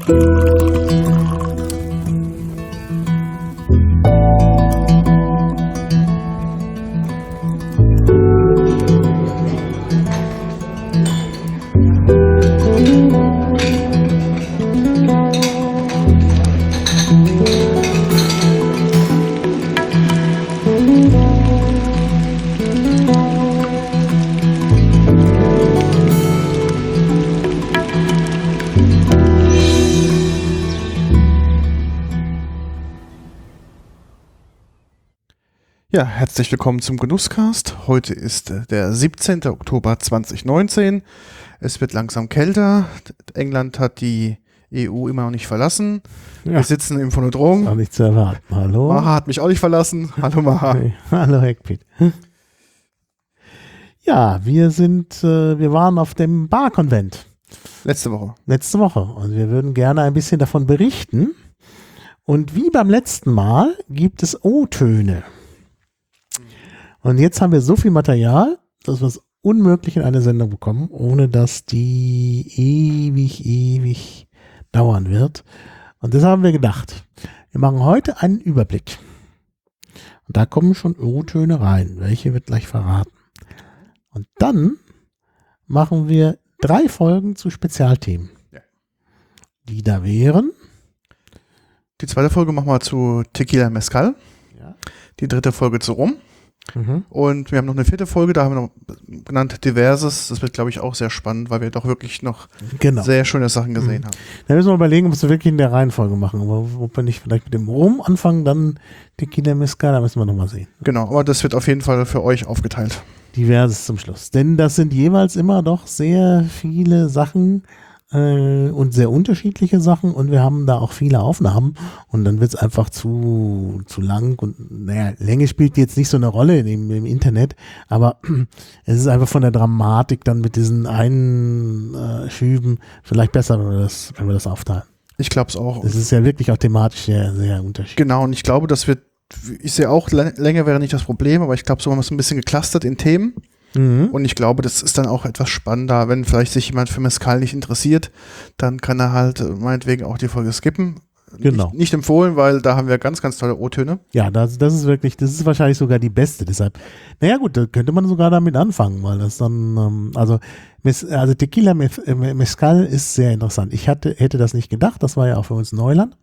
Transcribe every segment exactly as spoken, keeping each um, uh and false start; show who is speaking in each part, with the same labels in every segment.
Speaker 1: Ja, herzlich willkommen zum Genusscast. Heute ist äh, der siebzehnten Oktober zweitausendneunzehn. Es wird langsam kälter. England hat die E U immer noch nicht verlassen. Ja. Wir sitzen im Phonodrom.
Speaker 2: Ist auch nicht zu erwarten. Hallo.
Speaker 1: Maha hat mich auch nicht verlassen. Hallo Maha.
Speaker 2: Hey. Hallo Heckpiet. Ja, wir sind, äh, wir waren auf dem Bar-Konvent.
Speaker 1: Letzte Woche.
Speaker 2: Letzte Woche. Und wir würden gerne ein bisschen davon berichten. Und wie beim letzten Mal gibt es O-Töne. Und jetzt haben wir so viel Material, dass wir es unmöglich in eine Sendung bekommen, ohne dass die ewig, ewig dauern wird. Und das haben wir gedacht. Wir machen heute einen Überblick. Und da kommen schon O-Töne rein. Welche wird gleich verraten. Und dann machen wir drei Folgen zu Spezialthemen. Ja. Die da wären.
Speaker 1: Die zweite Folge machen wir zu Tequila Mezcal.
Speaker 2: Ja.
Speaker 1: Die dritte Folge zu Rum. Mhm. Und wir haben noch eine vierte Folge, da haben wir noch genannt Diverses. Das wird, glaube ich, auch sehr spannend, weil wir doch wirklich noch genau. sehr schöne Sachen gesehen mhm. haben.
Speaker 2: Da müssen wir überlegen, ob wir es wirklich in der Reihenfolge machen. Aber ob wir nicht vielleicht mit dem Rum anfangen, dann Tequila Mezcal, da müssen wir nochmal sehen.
Speaker 1: Genau, aber das wird auf jeden Fall für euch aufgeteilt.
Speaker 2: Diverses zum Schluss. Denn das sind jeweils immer doch sehr viele Sachen äh, und sehr unterschiedliche Sachen und wir haben da auch viele Aufnahmen und dann wird es einfach zu, zu lang und naja, Länge spielt jetzt nicht so eine Rolle im, im Internet, aber es ist einfach von der Dramatik dann mit diesen Einschüben vielleicht besser, wenn wir das, wenn wir das aufteilen.
Speaker 1: Ich glaube es auch.
Speaker 2: Es ist ja wirklich auch thematisch sehr, sehr unterschiedlich.
Speaker 1: Genau, und ich glaube, das wird, ich sehe auch, Länge wäre nicht das Problem, aber ich glaube, so haben wir es ein bisschen geclustert in Themen. Mhm. Und ich glaube, das ist dann auch etwas spannender, wenn vielleicht sich jemand für Mezcal nicht interessiert, dann kann er halt meinetwegen auch die Folge skippen.
Speaker 2: Genau.
Speaker 1: Nicht, nicht empfohlen, weil da haben wir ganz, ganz tolle O-Töne.
Speaker 2: Ja, das, das ist wirklich, das ist wahrscheinlich sogar die beste. Deshalb, naja gut, da könnte man sogar damit anfangen, weil das dann, ähm, also, also Tequila Mezcal ist sehr interessant. Ich hatte, hätte das nicht gedacht, das war ja auch für uns Neuland.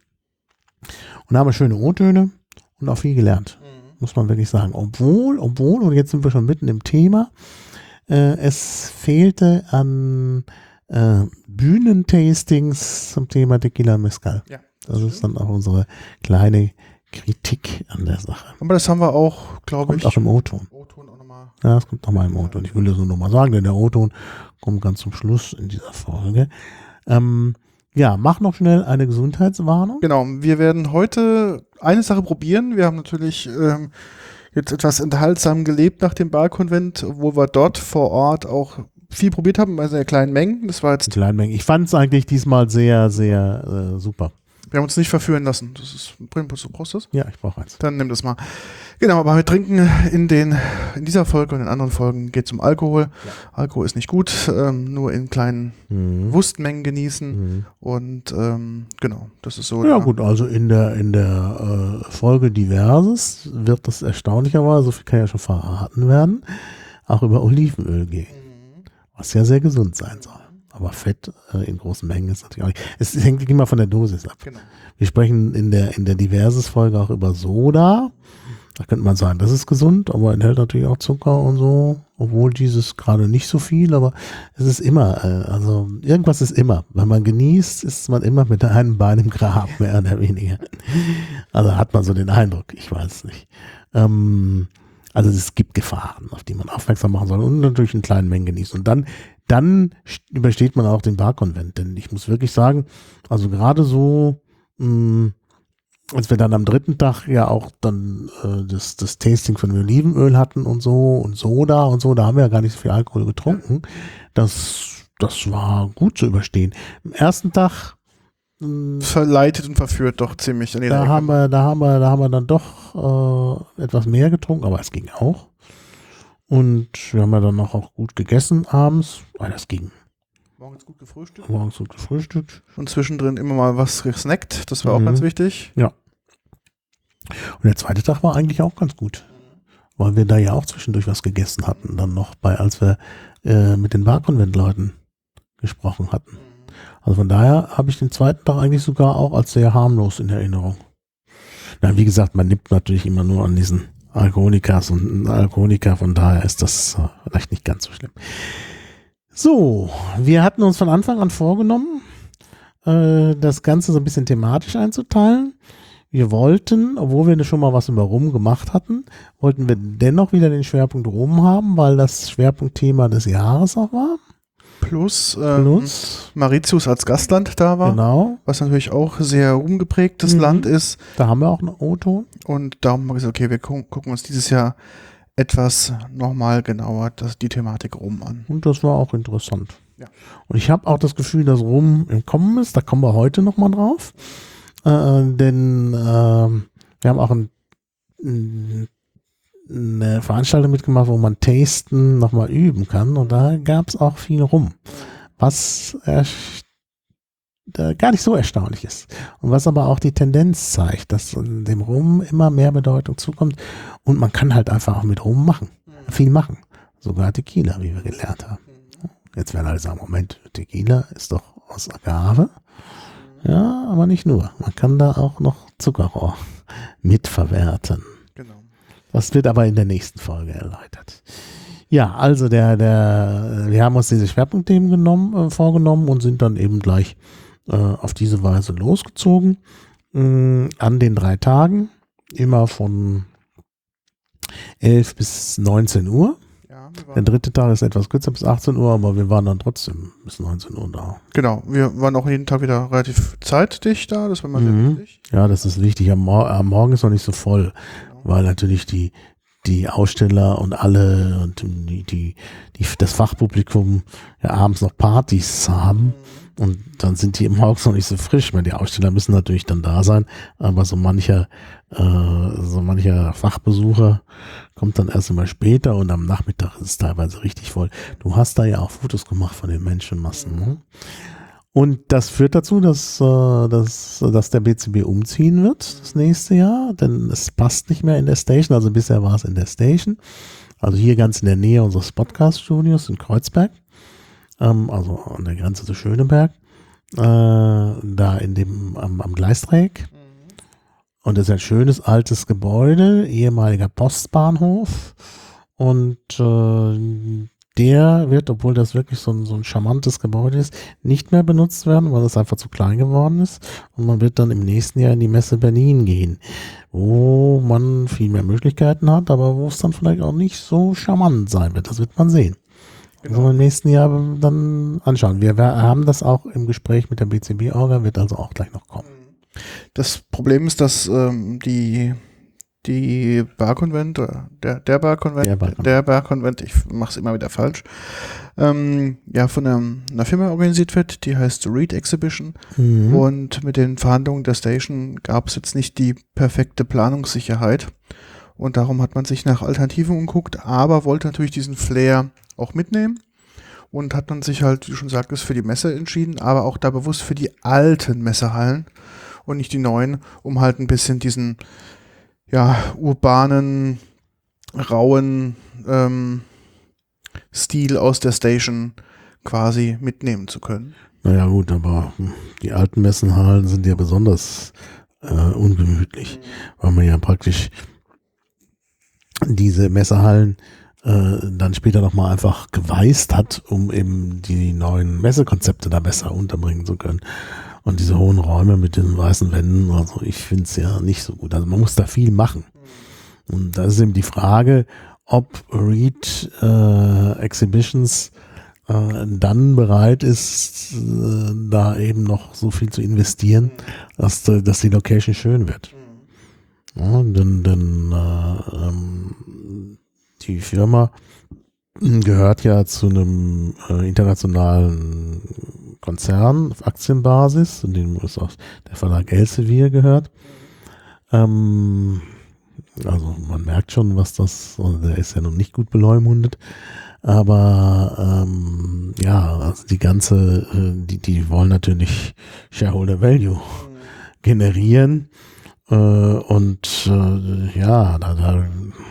Speaker 2: Und da haben wir schöne O-Töne und auch viel gelernt. Muss man wirklich sagen. Obwohl, obwohl, und jetzt sind wir schon mitten im Thema, äh, es fehlte an äh, Bühnentastings zum Thema Tequila Mezcal. Ja, das, das ist dann auch unsere kleine Kritik an der Sache.
Speaker 1: Aber das haben wir auch, glaube ich.
Speaker 2: Kommt auch im O-Ton.
Speaker 1: O-Ton auch nochmal.
Speaker 2: Ja, das kommt nochmal im O-Ton. Ich will das nur nochmal sagen, denn der O-Ton kommt ganz zum Schluss in dieser Folge. Ähm, Ja, mach noch schnell eine Gesundheitswarnung.
Speaker 1: Genau, wir werden heute eine Sache probieren. Wir haben natürlich ähm, jetzt etwas enthaltsam gelebt nach dem Bar-Konvent, wo wir dort vor Ort auch viel probiert haben, bei sehr kleinen Mengen. Das war jetzt
Speaker 2: in kleinen Mengen. Ich fand es eigentlich diesmal sehr, sehr äh, super.
Speaker 1: Wir haben uns nicht verführen lassen. Das ist, du brauchst das?
Speaker 2: Ja, ich brauche eins.
Speaker 1: Dann nimm das mal. Genau, aber wir trinken in den in dieser Folge und in anderen Folgen geht es um Alkohol. Ja. Alkohol ist nicht gut, ähm, nur in kleinen mhm. Wurstmengen genießen. Mhm. Und ähm, genau, das ist so.
Speaker 2: Ja gut, also in der in der äh, Folge Diverses wird das erstaunlicherweise, so viel kann ja schon verraten werden, auch über Olivenöl gehen. Mhm. Was ja sehr gesund sein soll. Aber Fett äh, in großen Mengen ist natürlich auch nicht. Es hängt immer von der Dosis ab. Genau. Wir sprechen in der, in der Diverses-Folge auch über Soda. Da könnte man sagen, das ist gesund, aber enthält natürlich auch Zucker und so. Obwohl dieses gerade nicht so viel, aber es ist immer, äh, also irgendwas ist immer. Wenn man genießt, ist man immer mit einem Bein im Grab, mehr oder weniger. Also hat man so den Eindruck, ich weiß es nicht. Ähm, also es gibt Gefahren, auf die man aufmerksam machen soll und natürlich in kleinen Mengen genießen. Und dann Dann übersteht man auch den Bar-Konvent, denn ich muss wirklich sagen, also gerade so, mh, als wir dann am dritten Tag ja auch dann äh, das, das Tasting von Olivenöl hatten und so und Soda und so, da haben wir ja gar nicht so viel Alkohol getrunken, das, das war gut zu überstehen. Am ersten Tag mh,
Speaker 1: verleitet und verführt doch ziemlich. An
Speaker 2: da haben wir, da haben wir, da haben wir dann doch äh, etwas mehr getrunken, aber es ging auch. Und wir haben ja dann noch auch gut gegessen abends, weil das ging.
Speaker 1: Morgens gut gefrühstückt.
Speaker 2: Morgens gut gefrühstückt.
Speaker 1: Und zwischendrin immer mal was gesnackt. Das war
Speaker 2: Mhm.
Speaker 1: auch ganz wichtig.
Speaker 2: Ja. Und der zweite Tag war eigentlich auch ganz gut. Weil wir da ja auch zwischendurch was gegessen hatten. Dann noch bei, als wir äh, mit den Barkonvent-Leuten gesprochen hatten. Also von daher habe ich den zweiten Tag eigentlich sogar auch als sehr harmlos in Erinnerung. Na, wie gesagt, man nimmt natürlich immer nur an diesen Alkoholikas und Alkoholiker, von daher ist das äh, vielleicht nicht ganz so schlimm. So, wir hatten uns von Anfang an vorgenommen, äh, das Ganze so ein bisschen thematisch einzuteilen. Wir wollten, obwohl wir schon mal was über Rum gemacht hatten, wollten wir dennoch wieder den Schwerpunkt Rum haben, weil das Schwerpunktthema des Jahres auch war.
Speaker 1: Plus, ähm,
Speaker 2: Plus
Speaker 1: Mauritius als Gastland da war.
Speaker 2: Genau.
Speaker 1: Was natürlich auch sehr rumgeprägtes
Speaker 2: Mhm.
Speaker 1: Land ist.
Speaker 2: Da haben wir auch einen O-Ton.
Speaker 1: Und darum haben wir gesagt, okay, wir gu gucken uns dieses Jahr etwas nochmal genauer das, die Thematik Rum an.
Speaker 2: Und das war auch interessant.
Speaker 1: Ja.
Speaker 2: Und ich habe auch das Gefühl, dass Rum im Kommen ist. Da kommen wir heute nochmal drauf. Äh, denn äh, wir haben auch ein, ein, eine Veranstaltung mitgemacht, wo man Tasten nochmal üben kann. Und da gab es auch viel Rum. Was erst äh, gar nicht so erstaunlich ist. Und was aber auch die Tendenz zeigt, dass dem Rum immer mehr Bedeutung zukommt. Und man kann halt einfach auch mit Rum machen. Viel machen. Sogar Tequila, wie wir gelernt haben. Jetzt werden alle sagen, Moment, Tequila ist doch aus Agave. Ja, aber nicht nur. Man kann da auch noch Zuckerrohr mitverwerten.
Speaker 1: Genau.
Speaker 2: Das wird aber in der nächsten Folge erläutert. Ja, also der, der, wir haben uns diese Schwerpunktthemen genommen, äh, vorgenommen und sind dann eben gleich äh, auf diese Weise losgezogen. Mh, an den drei Tagen, immer von elf bis neunzehn Uhr.
Speaker 1: Ja, wir
Speaker 2: Der
Speaker 1: waren,
Speaker 2: dritte Tag ist etwas kürzer, bis achtzehn Uhr, aber wir waren dann trotzdem bis neunzehn Uhr da.
Speaker 1: genau, wir waren auch jeden Tag wieder relativ zeitdicht da, das war mal sehr
Speaker 2: Mhm.
Speaker 1: wichtig.
Speaker 2: Ja, das ist wichtig. Am, Mor am Morgen ist noch nicht so voll, weil natürlich die, die Aussteller und alle und die, die, die, das Fachpublikum ja abends noch Partys haben. Und dann sind die morgens noch nicht so frisch, weil die Aussteller müssen natürlich dann da sein, aber so mancher, äh, so mancher Fachbesucher kommt dann erst immer später und am Nachmittag ist es teilweise richtig voll. Du hast da ja auch Fotos gemacht von den Menschenmassen. Ne? Und das führt dazu, dass, äh, dass, dass der B C B umziehen wird das nächste Jahr, denn es passt nicht mehr in der Station, also bisher war es in der Station, also hier ganz in der Nähe unseres Podcast-Studios in Kreuzberg. Also an der Grenze zu Schöneberg, äh, da in dem, am, am Gleisdreieck. Und das ist ein schönes altes Gebäude, ehemaliger Postbahnhof. Und äh, der wird, obwohl das wirklich so ein, so ein charmantes Gebäude ist, nicht mehr benutzt werden, weil es einfach zu klein geworden ist. Und man wird dann im nächsten Jahr in die Messe Berlin gehen, wo man viel mehr Möglichkeiten hat, aber wo es dann vielleicht auch nicht so charmant sein wird. Das wird man sehen.
Speaker 1: Genau.
Speaker 2: Also im nächsten Jahr dann anschauen. Wir, wir haben das auch im Gespräch mit der B C B-Orga, wird also auch gleich noch kommen.
Speaker 1: Das Problem ist, dass ähm, die, die Barkonvent, oder der, der Barkonvent,
Speaker 2: Der Barkonvent.
Speaker 1: der Barkonvent, ich mache es immer wieder falsch, ähm, ja, von einer, einer Firma organisiert wird, die heißt Read Exhibition.
Speaker 2: Mhm.
Speaker 1: Und mit den Verhandlungen der Station gab es jetzt nicht die perfekte Planungssicherheit. Und darum hat man sich nach Alternativen umguckt, aber wollte natürlich diesen Flair auch mitnehmen und hat dann sich halt, wie du schon sagtest, für die Messe entschieden, aber auch da bewusst für die alten Messehallen und nicht die neuen, um halt ein bisschen diesen, ja, urbanen, rauen ähm, Stil aus der Station quasi mitnehmen zu können.
Speaker 2: Naja gut, aber die alten Messenhallen sind ja besonders äh, ungemütlich, weil man ja praktisch diese Messehallen äh, dann später nochmal einfach geweißt hat, um eben die neuen Messekonzepte da besser unterbringen zu können. Und diese hohen Räume mit den weißen Wänden, also ich finde es ja nicht so gut. Also man muss da viel machen. Und da ist eben die Frage, ob Read äh, Exhibitions äh, dann bereit ist, äh, da eben noch so viel zu investieren, dass, dass die Location schön wird. Ja, denn, denn äh, ähm, die Firma gehört ja zu einem äh, internationalen Konzern auf Aktienbasis, in dem ist auch der Verlag Elsevier gehört. Ähm, also man merkt schon, was das, der ist ja noch nicht gut beleumundet, aber ähm, ähm, ja, also die ganze, äh, die, die wollen natürlich Shareholder Value mhm. generieren äh, und äh, ja, da, da,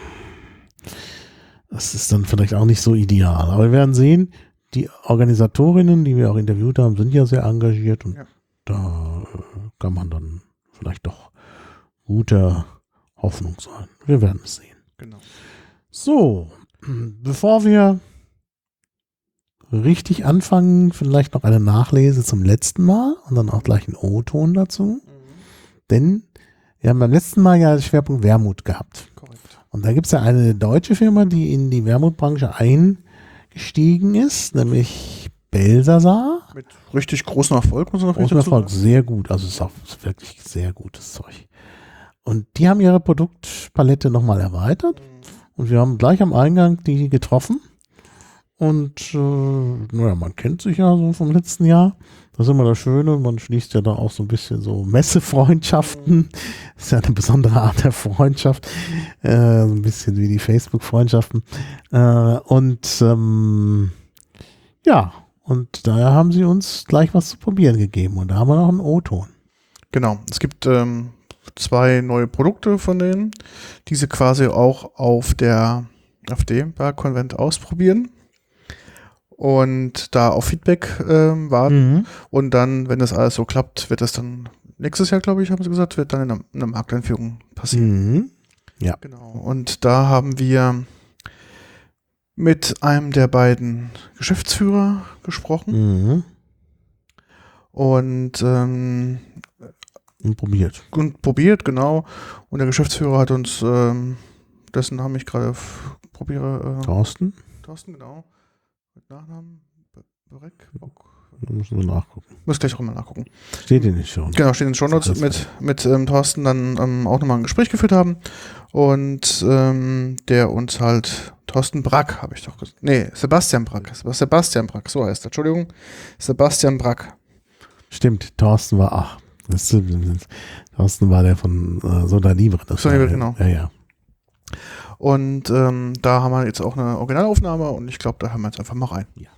Speaker 2: das ist dann vielleicht auch nicht so ideal. Aber wir werden sehen, die Organisatorinnen, die wir auch interviewt haben, sind ja sehr engagiert und ja. da äh, kann man dann vielleicht doch guter Hoffnung sein. Wir werden es sehen.
Speaker 1: Genau.
Speaker 2: So, bevor wir richtig anfangen, vielleicht noch eine Nachlese zum letzten Mal und dann auch gleich einen O-Ton dazu. Mhm. Denn wir haben beim letzten Mal ja den Schwerpunkt Wermut gehabt. Korrekt. Und da gibt es ja eine deutsche Firma, die in die Wermutbranche eingestiegen ist, nämlich Belsasar.
Speaker 1: Mit richtig großem Erfolg, muss man noch
Speaker 2: großen Erfolg, sehr gut. Also es ist auch wirklich sehr gutes Zeug. Und die haben ihre Produktpalette nochmal erweitert. Mhm. Und wir haben gleich am Eingang die getroffen. Und äh, naja, man kennt sich ja so vom letzten Jahr. Das ist immer das Schöne. Man schließt ja da auch so ein bisschen so Messefreundschaften. Das ist ja eine besondere Art der Freundschaft. Äh, so ein bisschen wie die Facebook-Freundschaften. Äh, und ähm, ja, und daher haben sie uns gleich was zu probieren gegeben. Und da haben wir noch einen O-Ton.
Speaker 1: Genau, es gibt ähm, zwei neue Produkte von denen, die sie quasi auch auf der auf dem Konvent ausprobieren und da auf Feedback ähm, warten. Mhm. Und dann, wenn das alles so klappt, wird das dann nächstes Jahr, glaube ich, haben sie gesagt, wird dann in einer, in einer Markteinführung passieren.
Speaker 2: Mhm. Ja.
Speaker 1: Genau. Und da haben wir mit einem der beiden Geschäftsführer gesprochen.
Speaker 2: Mhm.
Speaker 1: Und ähm,
Speaker 2: Und probiert.
Speaker 1: Und probiert, genau. Und der Geschäftsführer hat uns, ähm, dessen Namen ich gerade f- probiere. Äh,
Speaker 2: Thorsten?
Speaker 1: Thorsten, genau. Mit Nachnamen. Berek.
Speaker 2: Da müssen wir nachgucken.
Speaker 1: Muss gleich auch mal nachgucken.
Speaker 2: Steht in den Shownotes.
Speaker 1: Genau, steht in den Shownotes. Mit, mit ähm, Thorsten dann ähm, auch nochmal ein Gespräch geführt haben. Und ähm, der uns halt, Thorsten Brack, habe ich doch gesagt. Nee, Sebastian Brack. Sebastian Brack, so heißt er. Entschuldigung. Sebastian Brack.
Speaker 2: Stimmt, Thorsten war, ach. Das, das, Thorsten war der von äh, Soda Libre. Das
Speaker 1: Soda Libre, genau.
Speaker 2: Ja, ja.
Speaker 1: Und ähm, da haben wir jetzt auch eine Originalaufnahme und ich glaube, da haben wir jetzt einfach mal rein.
Speaker 2: Ja.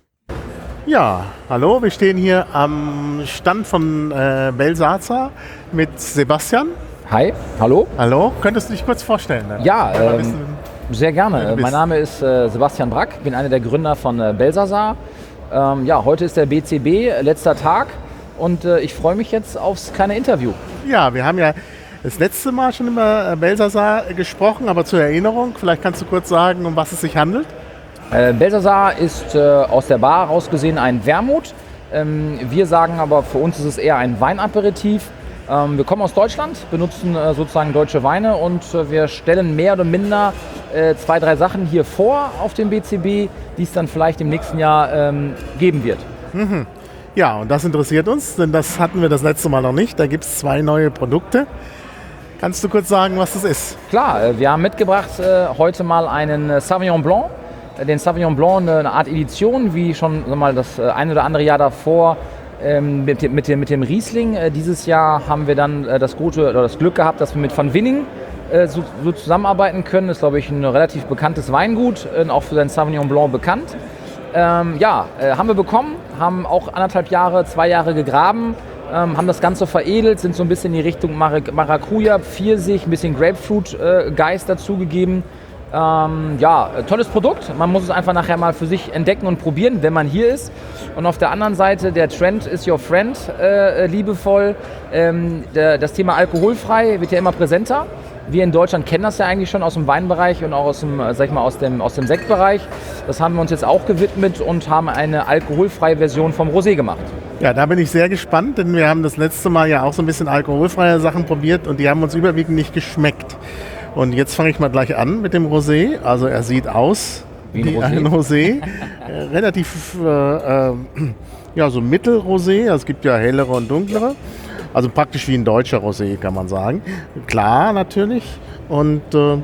Speaker 2: Ja, hallo, wir stehen hier am Stand von äh, Belsasar mit Sebastian.
Speaker 3: Hi, hallo.
Speaker 2: Hallo, könntest du dich kurz vorstellen? Ne?
Speaker 3: Ja, ähm, sehr gerne. Mein Name ist äh, Sebastian Brack, bin einer der Gründer von äh, Belsasar. Ähm, ja, heute ist der B C B, letzter Tag. Und äh, ich freue mich jetzt aufs kleine Interview.
Speaker 2: Ja, wir haben ja das letzte Mal schon über Belsasar gesprochen, aber zur Erinnerung, vielleicht kannst du kurz sagen, um was es sich handelt?
Speaker 3: Äh, Belsasar ist äh, aus der Bar heraus gesehen ein Wermut. Ähm, wir sagen aber, für uns ist es eher ein Weinaperitif. Ähm, wir kommen aus Deutschland, benutzen äh, sozusagen deutsche Weine und äh, wir stellen mehr oder minder äh, zwei, drei Sachen hier vor auf dem B C B, die es dann vielleicht im nächsten Jahr ähm, geben wird.
Speaker 2: Mhm. Ja, und das interessiert uns, denn das hatten wir das letzte Mal noch nicht. Da gibt es zwei neue Produkte. Kannst du kurz sagen, was das ist?
Speaker 3: Klar, wir haben mitgebracht äh, heute mal einen äh, Sauvignon Blanc. Äh, den Sauvignon Blanc, eine, eine Art Edition, wie schon sag mal, das äh, ein oder andere Jahr davor ähm, mit, mit, dem, mit dem Riesling. Äh, dieses Jahr haben wir dann äh, das gute oder das Glück gehabt, dass wir mit Van Winning äh, so, so zusammenarbeiten können. Das ist, glaube ich, ein relativ bekanntes Weingut, äh, auch für sein Sauvignon Blanc bekannt. Ähm, ja, äh, haben wir bekommen, haben auch anderthalb Jahre, zwei Jahre gegraben, ähm, haben das Ganze veredelt, sind so ein bisschen in die Richtung Mar- Maracuja, Pfirsich, ein bisschen Grapefruit-Geist äh, dazugegeben. Ähm, ja, tolles Produkt, man muss es einfach nachher mal für sich entdecken und probieren, wenn man hier ist. Und auf der anderen Seite, der Trend is your friend, äh, liebevoll. Ähm, der, das Thema alkoholfrei wird ja immer präsenter. Wir in Deutschland kennen das ja eigentlich schon aus dem Weinbereich und auch aus dem, sag ich mal, aus dem, aus dem Sektbereich. Das haben wir uns jetzt auch gewidmet und haben eine alkoholfreie Version vom Rosé gemacht.
Speaker 2: Ja, da bin ich sehr gespannt, denn wir haben das letzte Mal ja auch so ein bisschen alkoholfreie Sachen probiert und die haben uns überwiegend nicht geschmeckt. Und jetzt fange ich mal gleich an mit dem Rosé. Also er sieht aus
Speaker 3: wie ein
Speaker 2: wie
Speaker 3: Rosé.
Speaker 2: ein Rosé. äh, relativ äh, äh, ja, so Mittelrosé. Also es gibt ja hellere und dunklere. Also praktisch wie ein deutscher Rosé, kann man sagen. Klar, natürlich. Und äh,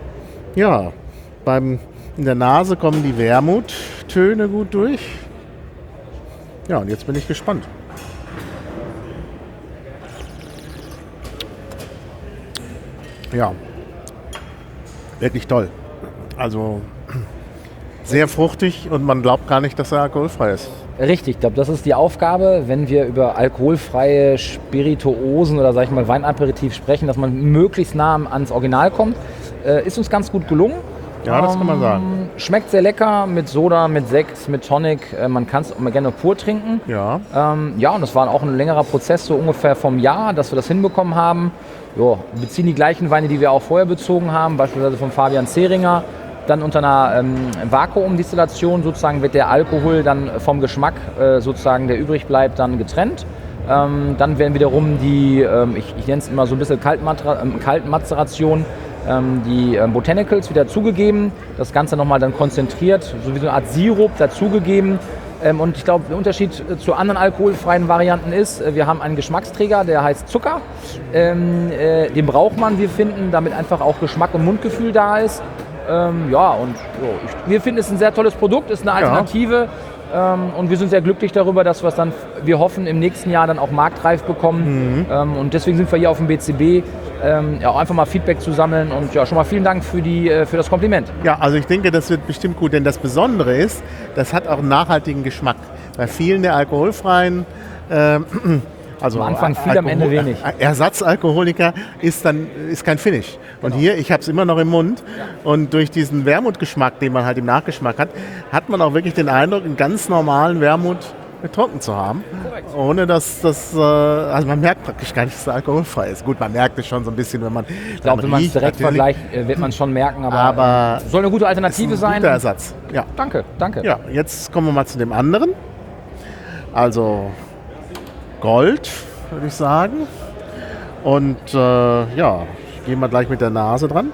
Speaker 2: ja, beim, in der Nase kommen die Wermuttöne gut durch. Ja, und jetzt bin ich gespannt. Ja, wirklich toll. Also sehr fruchtig und man glaubt gar nicht, dass er alkoholfrei ist.
Speaker 3: Richtig, ich glaube, das ist die Aufgabe, wenn wir über alkoholfreie Spirituosen oder sag ich mal Weinaperitif sprechen, dass man möglichst nah ans Original kommt. Äh, ist uns ganz gut gelungen.
Speaker 2: Ja, das kann man sagen.
Speaker 3: Schmeckt sehr lecker mit Soda, mit Sekt, mit Tonic. Äh, man kann es gerne pur trinken.
Speaker 2: Ja.
Speaker 3: Ähm, ja, und das war auch ein längerer Prozess, so ungefähr vom Jahr, dass wir das hinbekommen haben. Jo, wir beziehen die gleichen Weine, die wir auch vorher bezogen haben, beispielsweise von Fabian Zehringer. Dann unter einer ähm, Vakuumdistillation sozusagen wird der Alkohol dann vom Geschmack äh, sozusagen, der übrig bleibt, dann getrennt. Ähm, dann werden wiederum die, ähm, ich, ich nenne es immer so ein bisschen Kaltmatra- ähm, Kaltmazeration, ähm, die ähm, Botanicals wieder zugegeben. Das Ganze nochmal dann konzentriert, so wie so eine Art Sirup dazugegeben. Ähm, und ich glaube, der Unterschied äh, zu anderen alkoholfreien Varianten ist, äh, wir haben einen Geschmacksträger, der heißt Zucker. Ähm, äh, den braucht man, wir finden, damit einfach auch Geschmack und Mundgefühl da ist. Ähm, ja, und so, ich, wir finden es ein sehr tolles Produkt, ist eine Alternative ja. ähm, und wir sind sehr glücklich darüber, dass wir es dann, wir hoffen, im nächsten Jahr dann auch marktreif bekommen mhm. ähm, und deswegen sind wir hier auf dem B C B, ähm, ja, einfach mal Feedback zu sammeln und ja, schon mal vielen Dank für, die, äh, für das Kompliment.
Speaker 2: Ja, also ich denke, das wird bestimmt gut, denn das Besondere ist, das hat auch einen nachhaltigen Geschmack. Bei vielen der alkoholfreien äh, Also
Speaker 3: am Anfang viel, Alkohol, am Ende wenig.
Speaker 2: Ersatzalkoholiker ist dann ist kein Finish. Und genau. Hier, ich habe es immer noch im Mund. Ja. Und durch diesen Wermutgeschmack, den man halt im Nachgeschmack hat, hat man auch wirklich den Eindruck, einen ganz normalen Wermut getrunken zu haben. Korrekt. Ohne dass das, also man merkt praktisch gar nicht, dass es alkoholfrei ist. Gut, man merkt es schon so ein bisschen, wenn man
Speaker 3: Ich glaube, wenn man es direkt vergleicht, wird man es schon merken, aber, aber soll eine gute Alternative sein. Ein
Speaker 2: guter Ersatz, ja.
Speaker 3: Danke, danke.
Speaker 2: Ja, jetzt kommen wir mal zu dem anderen. Also Gold, würde ich sagen. Und äh, ja, gehen wir gleich mit der Nase dran.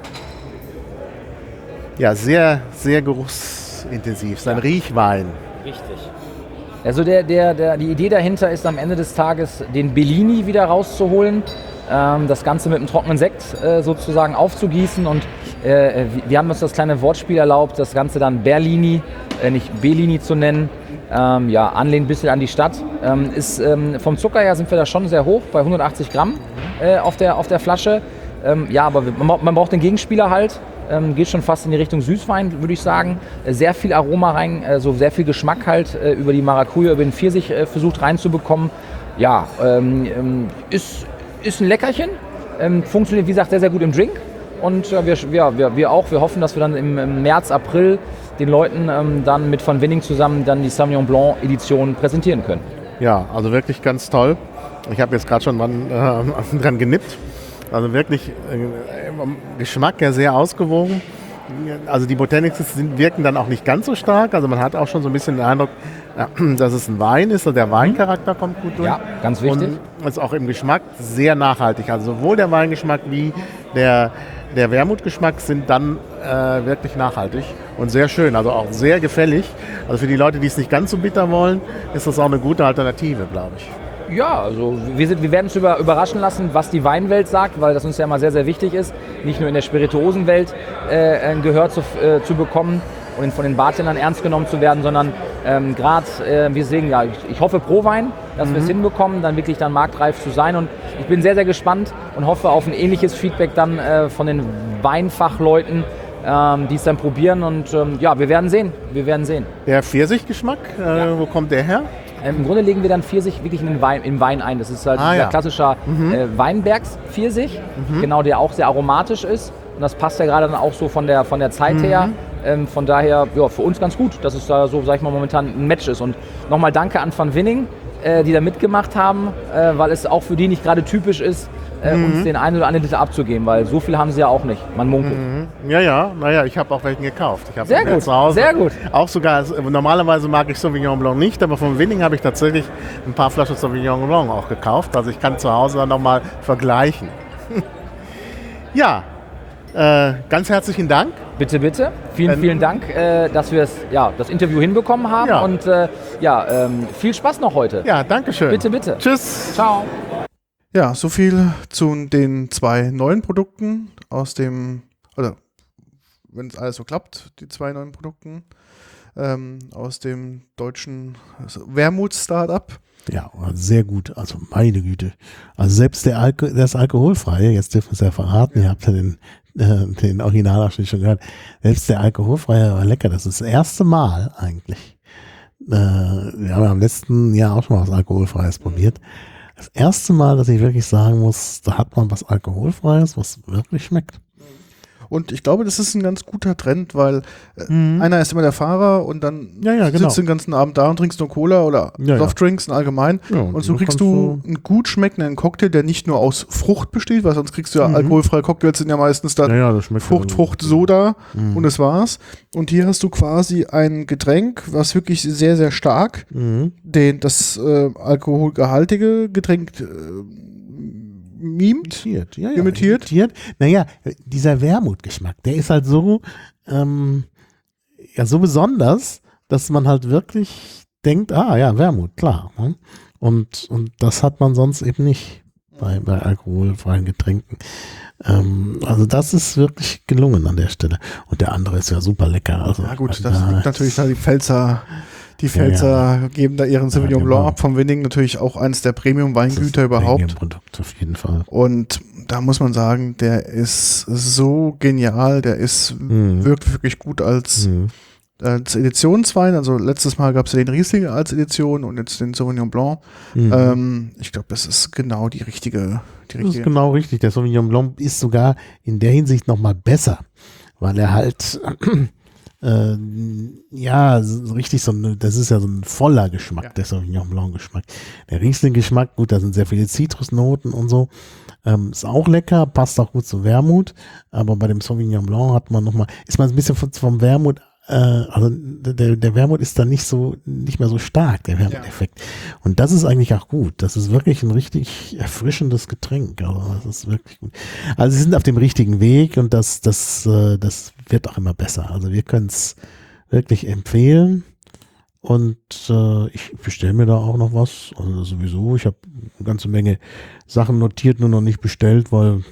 Speaker 2: Ja, sehr, sehr geruchsintensiv. Sein ja. Riechwein.
Speaker 3: Richtig. Also der, der, der, die Idee dahinter ist am Ende des Tages, den Bellini wieder rauszuholen, ähm, das Ganze mit einem trockenen Sekt äh, sozusagen aufzugießen und äh, wir haben uns das kleine Wortspiel erlaubt, das Ganze dann Berlini, äh, nicht Bellini zu nennen. Ähm, ja, anlehnt ein bisschen an die Stadt. Ähm, ist, ähm, vom Zucker her sind wir da schon sehr hoch, bei hundertachtzig Gramm äh, auf, der, auf der Flasche. Ähm, ja, aber man, man braucht den Gegenspieler halt. Ähm, geht schon fast in die Richtung Süßwein, würde ich sagen. Äh, sehr viel Aroma rein, äh, so sehr viel Geschmack halt äh, über die Maracuja, über den Pfirsich äh, versucht reinzubekommen. Ja, ähm, ist, ist ein Leckerchen. Ähm, funktioniert, wie gesagt, sehr, sehr gut im Drink. Und äh, wir, ja, wir, wir auch, wir hoffen, dass wir dann im, im März, April den Leuten ähm, dann mit Von Winning zusammen dann die Sauvignon Blanc Edition präsentieren können.
Speaker 2: Ja, also wirklich ganz toll. Ich habe jetzt gerade schon dran, äh, dran genippt. Also wirklich äh, im Geschmack ja sehr ausgewogen. Also die Botanics sind, wirken dann auch nicht ganz so stark. Also man hat auch schon so ein bisschen den Eindruck, äh, dass es ein Wein ist. Also der Weincharakter kommt gut durch.
Speaker 3: Ja, ganz wichtig.
Speaker 2: Und ist auch im Geschmack sehr nachhaltig. Also sowohl der Weingeschmack wie der Der Wermutgeschmack sind dann äh, wirklich nachhaltig und sehr schön, also auch sehr gefällig. Also für die Leute, die es nicht ganz so bitter wollen, ist das auch eine gute Alternative, glaube ich.
Speaker 3: Ja, also wir, sind, wir werden uns über, überraschen lassen, was die Weinwelt sagt, weil das uns ja immer sehr, sehr wichtig ist, nicht nur in der Spirituosenwelt äh, ein Gehör zu, äh, zu bekommen und von den Bartendern ernst genommen zu werden, sondern ähm, gerade, äh, wir sehen ja, ich, ich hoffe pro Wein, dass mhm. wir es hinbekommen, dann wirklich dann marktreif zu sein und ich bin sehr, sehr gespannt und hoffe auf ein ähnliches Feedback dann äh, von den Weinfachleuten, ähm, die es dann probieren und ähm, ja, wir werden sehen, wir werden sehen.
Speaker 2: Der Pfirsichgeschmack, äh, ja. Wo kommt der her?
Speaker 3: Ähm, Im Grunde legen wir dann Pfirsich wirklich in den Wein, in Wein ein. Das ist halt
Speaker 2: ah,
Speaker 3: dieser
Speaker 2: ja.
Speaker 3: klassischer
Speaker 2: mhm.
Speaker 3: äh, Weinbergs-Pfirsich,
Speaker 2: mhm.
Speaker 3: genau, der auch sehr aromatisch ist. Und das passt ja gerade dann auch so von der, von der Zeit mhm. her. Ähm, von daher, ja, für uns ganz gut, dass es da so, sag ich mal, momentan ein Match ist. Und nochmal danke an Van Winning, äh, die da mitgemacht haben, äh, weil es auch für die nicht gerade typisch ist, äh, mhm. uns den einen oder anderen Liter abzugeben, weil so viel haben sie ja auch nicht. Man munkelt.
Speaker 2: Mhm. Ja, ja, naja, ich habe auch welchen gekauft. Ich
Speaker 3: sehr gut, zu Hause. Sehr gut.
Speaker 2: Auch sogar, normalerweise mag ich Sauvignon Blanc nicht, aber von Winning habe ich tatsächlich ein paar Flaschen Sauvignon Blanc auch gekauft. Also ich kann zu Hause dann nochmal vergleichen. Ja, äh, ganz herzlichen Dank.
Speaker 3: Bitte, bitte. Vielen, vielen Dank, äh, dass wir das, ja, das Interview hinbekommen haben. Ja. Und äh, ja, ähm, viel Spaß noch heute.
Speaker 2: Ja, danke schön.
Speaker 3: Bitte, bitte.
Speaker 2: Tschüss.
Speaker 3: Ciao.
Speaker 1: Ja, so viel zu den zwei neuen Produkten aus dem, oder wenn es alles so klappt, die zwei neuen Produkten ähm, aus dem deutschen Wermut-Startup.
Speaker 2: Ja, sehr gut, also meine Güte. Also selbst der Alko- das Alkoholfreie, jetzt dürfen wir es ja verraten, ihr habt ja den, äh, den Originalabschnitt schon gehört. Selbst der alkoholfreie war lecker. Das ist das erste Mal eigentlich. Äh, wir haben ja im letzten Jahr auch schon mal was Alkoholfreies probiert. Das erste Mal, dass ich wirklich sagen muss, da hat man was Alkoholfreies, was wirklich schmeckt.
Speaker 1: Und ich glaube, das ist ein ganz guter Trend, weil äh,
Speaker 2: Mhm.
Speaker 1: einer ist immer der Fahrer und dann
Speaker 2: Ja, ja, genau.
Speaker 1: sitzt du den ganzen Abend da und trinkst nur Cola oder
Speaker 2: Ja, ja.
Speaker 1: Softdrinks in allgemein.
Speaker 2: Ja,
Speaker 1: und so
Speaker 2: so
Speaker 1: kriegst
Speaker 2: kannst
Speaker 1: du
Speaker 2: du-
Speaker 1: einen gut schmeckenden Cocktail, der nicht nur aus Frucht besteht, weil sonst kriegst du ja
Speaker 2: Mhm.
Speaker 1: alkoholfreie Cocktails, sind ja meistens dann
Speaker 2: Ja, ja, das schmeckt
Speaker 1: Frucht,
Speaker 2: ja-
Speaker 1: Frucht, Soda
Speaker 2: Mhm.
Speaker 1: und das war's. Und hier hast du quasi ein Getränk, was wirklich sehr, sehr stark
Speaker 2: Mhm.
Speaker 1: den, das äh, alkoholgehaltige Getränk äh, mimt.
Speaker 2: Imitiert, ja, ja.
Speaker 1: Imitiert?
Speaker 2: imitiert. Naja, dieser Wermutgeschmack, der ist halt so, ähm, ja, so besonders, dass man halt wirklich denkt, ah ja, Wermut, klar. Ne? Und, und das hat man sonst eben nicht bei, bei alkoholfreien Getränken. Ähm, also das ist wirklich gelungen an der Stelle. Und der andere ist ja super lecker. Also,
Speaker 1: Ja gut,
Speaker 2: also
Speaker 1: das
Speaker 2: da-
Speaker 1: liegt natürlich da die Pfälzer, die
Speaker 2: Ja,
Speaker 1: Pfälzer geben da ihren Sauvignon
Speaker 2: genau.
Speaker 1: Blanc ab vom Winning, natürlich auch eines der
Speaker 2: das ist
Speaker 1: Premium-Weingüter
Speaker 2: ein
Speaker 1: überhaupt.
Speaker 2: Premium-Produkt auf jeden Fall.
Speaker 1: Und da muss man sagen, der ist so genial, der ist
Speaker 2: Mhm.
Speaker 1: wirklich, wirklich gut als,
Speaker 2: Mhm.
Speaker 1: als Editionswein. Also letztes Mal gab es ja den Riesling als Edition und jetzt den Sauvignon Blanc.
Speaker 2: Mhm.
Speaker 1: Ähm, ich glaube, das ist genau die richtige, die
Speaker 2: Das ist
Speaker 1: richtige.
Speaker 2: genau richtig. Der Sauvignon Blanc ist sogar in der Hinsicht nochmal besser, weil er halt, äh, ja, so richtig so ein, das ist ja so ein voller Geschmack,
Speaker 1: Ja.
Speaker 2: der Sauvignon Blanc Geschmack. Der Riesling-Geschmack, gut, da sind sehr viele Zitrusnoten und so. Ähm, ist auch lecker, passt auch gut zu Wermut, aber bei dem Sauvignon Blanc hat man nochmal, ist man ein bisschen vom, vom Wermut, äh, also der, der Wermut ist dann nicht so, nicht mehr so stark, der Wermuteffekt. Und das ist eigentlich auch gut. Das ist wirklich ein richtig erfrischendes Getränk. Also das ist wirklich gut. Also sie sind auf dem richtigen Weg und das, das, äh, das wird auch immer besser. Also wir können es wirklich empfehlen. Und äh, ich bestelle mir da auch noch was. Also sowieso, ich habe eine ganze Menge Sachen notiert, nur noch nicht bestellt, weil,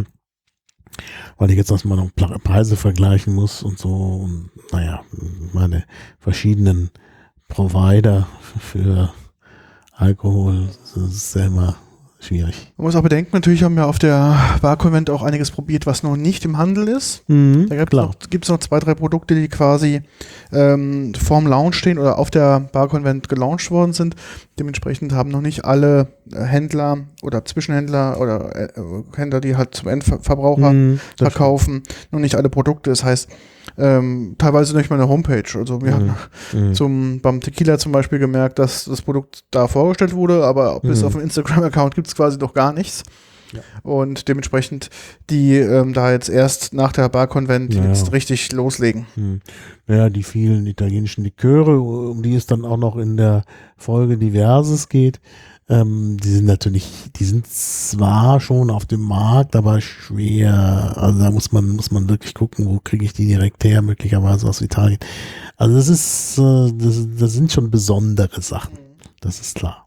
Speaker 2: weil ich jetzt erstmal noch Pla- Preise vergleichen muss und so. Und naja, meine verschiedenen Provider für Alkohol, das ist ja immer schwierig.
Speaker 1: Man muss auch bedenken, natürlich haben wir auf der Bar-Convent auch einiges probiert, was noch nicht im Handel ist.
Speaker 2: Mhm,
Speaker 1: Da gibt es noch, noch zwei, drei Produkte, die quasi ähm, vorm Launch stehen oder auf der Bar-Convent gelauncht worden sind. Dementsprechend haben noch nicht alle äh, Händler oder Zwischenhändler oder äh, Händler, die halt zum Endverbraucher
Speaker 2: Mhm, das
Speaker 1: verkaufen, noch nicht alle Produkte. Das heißt, ähm, teilweise nicht mal eine Homepage. Also wir haben
Speaker 2: Mhm.
Speaker 1: zum, beim Tequila zum Beispiel gemerkt, dass das Produkt da vorgestellt wurde, aber bis
Speaker 2: Mhm.
Speaker 1: auf den Instagram-Account gibt es quasi noch gar nichts.
Speaker 2: Ja.
Speaker 1: Und dementsprechend die ähm, da jetzt erst nach der Bar-Convent
Speaker 2: Ja,
Speaker 1: jetzt
Speaker 2: ja.
Speaker 1: richtig loslegen.
Speaker 2: Hm. Ja, die vielen italienischen Liköre, um die es dann auch noch in der Folge Diverses geht, ähm, die sind natürlich, die sind zwar schon auf dem Markt, aber schwer. Also da muss man, muss man wirklich gucken, wo kriege ich die direkt her, möglicherweise aus Italien. Also das ist, äh, das, das sind schon besondere Sachen. Das ist klar.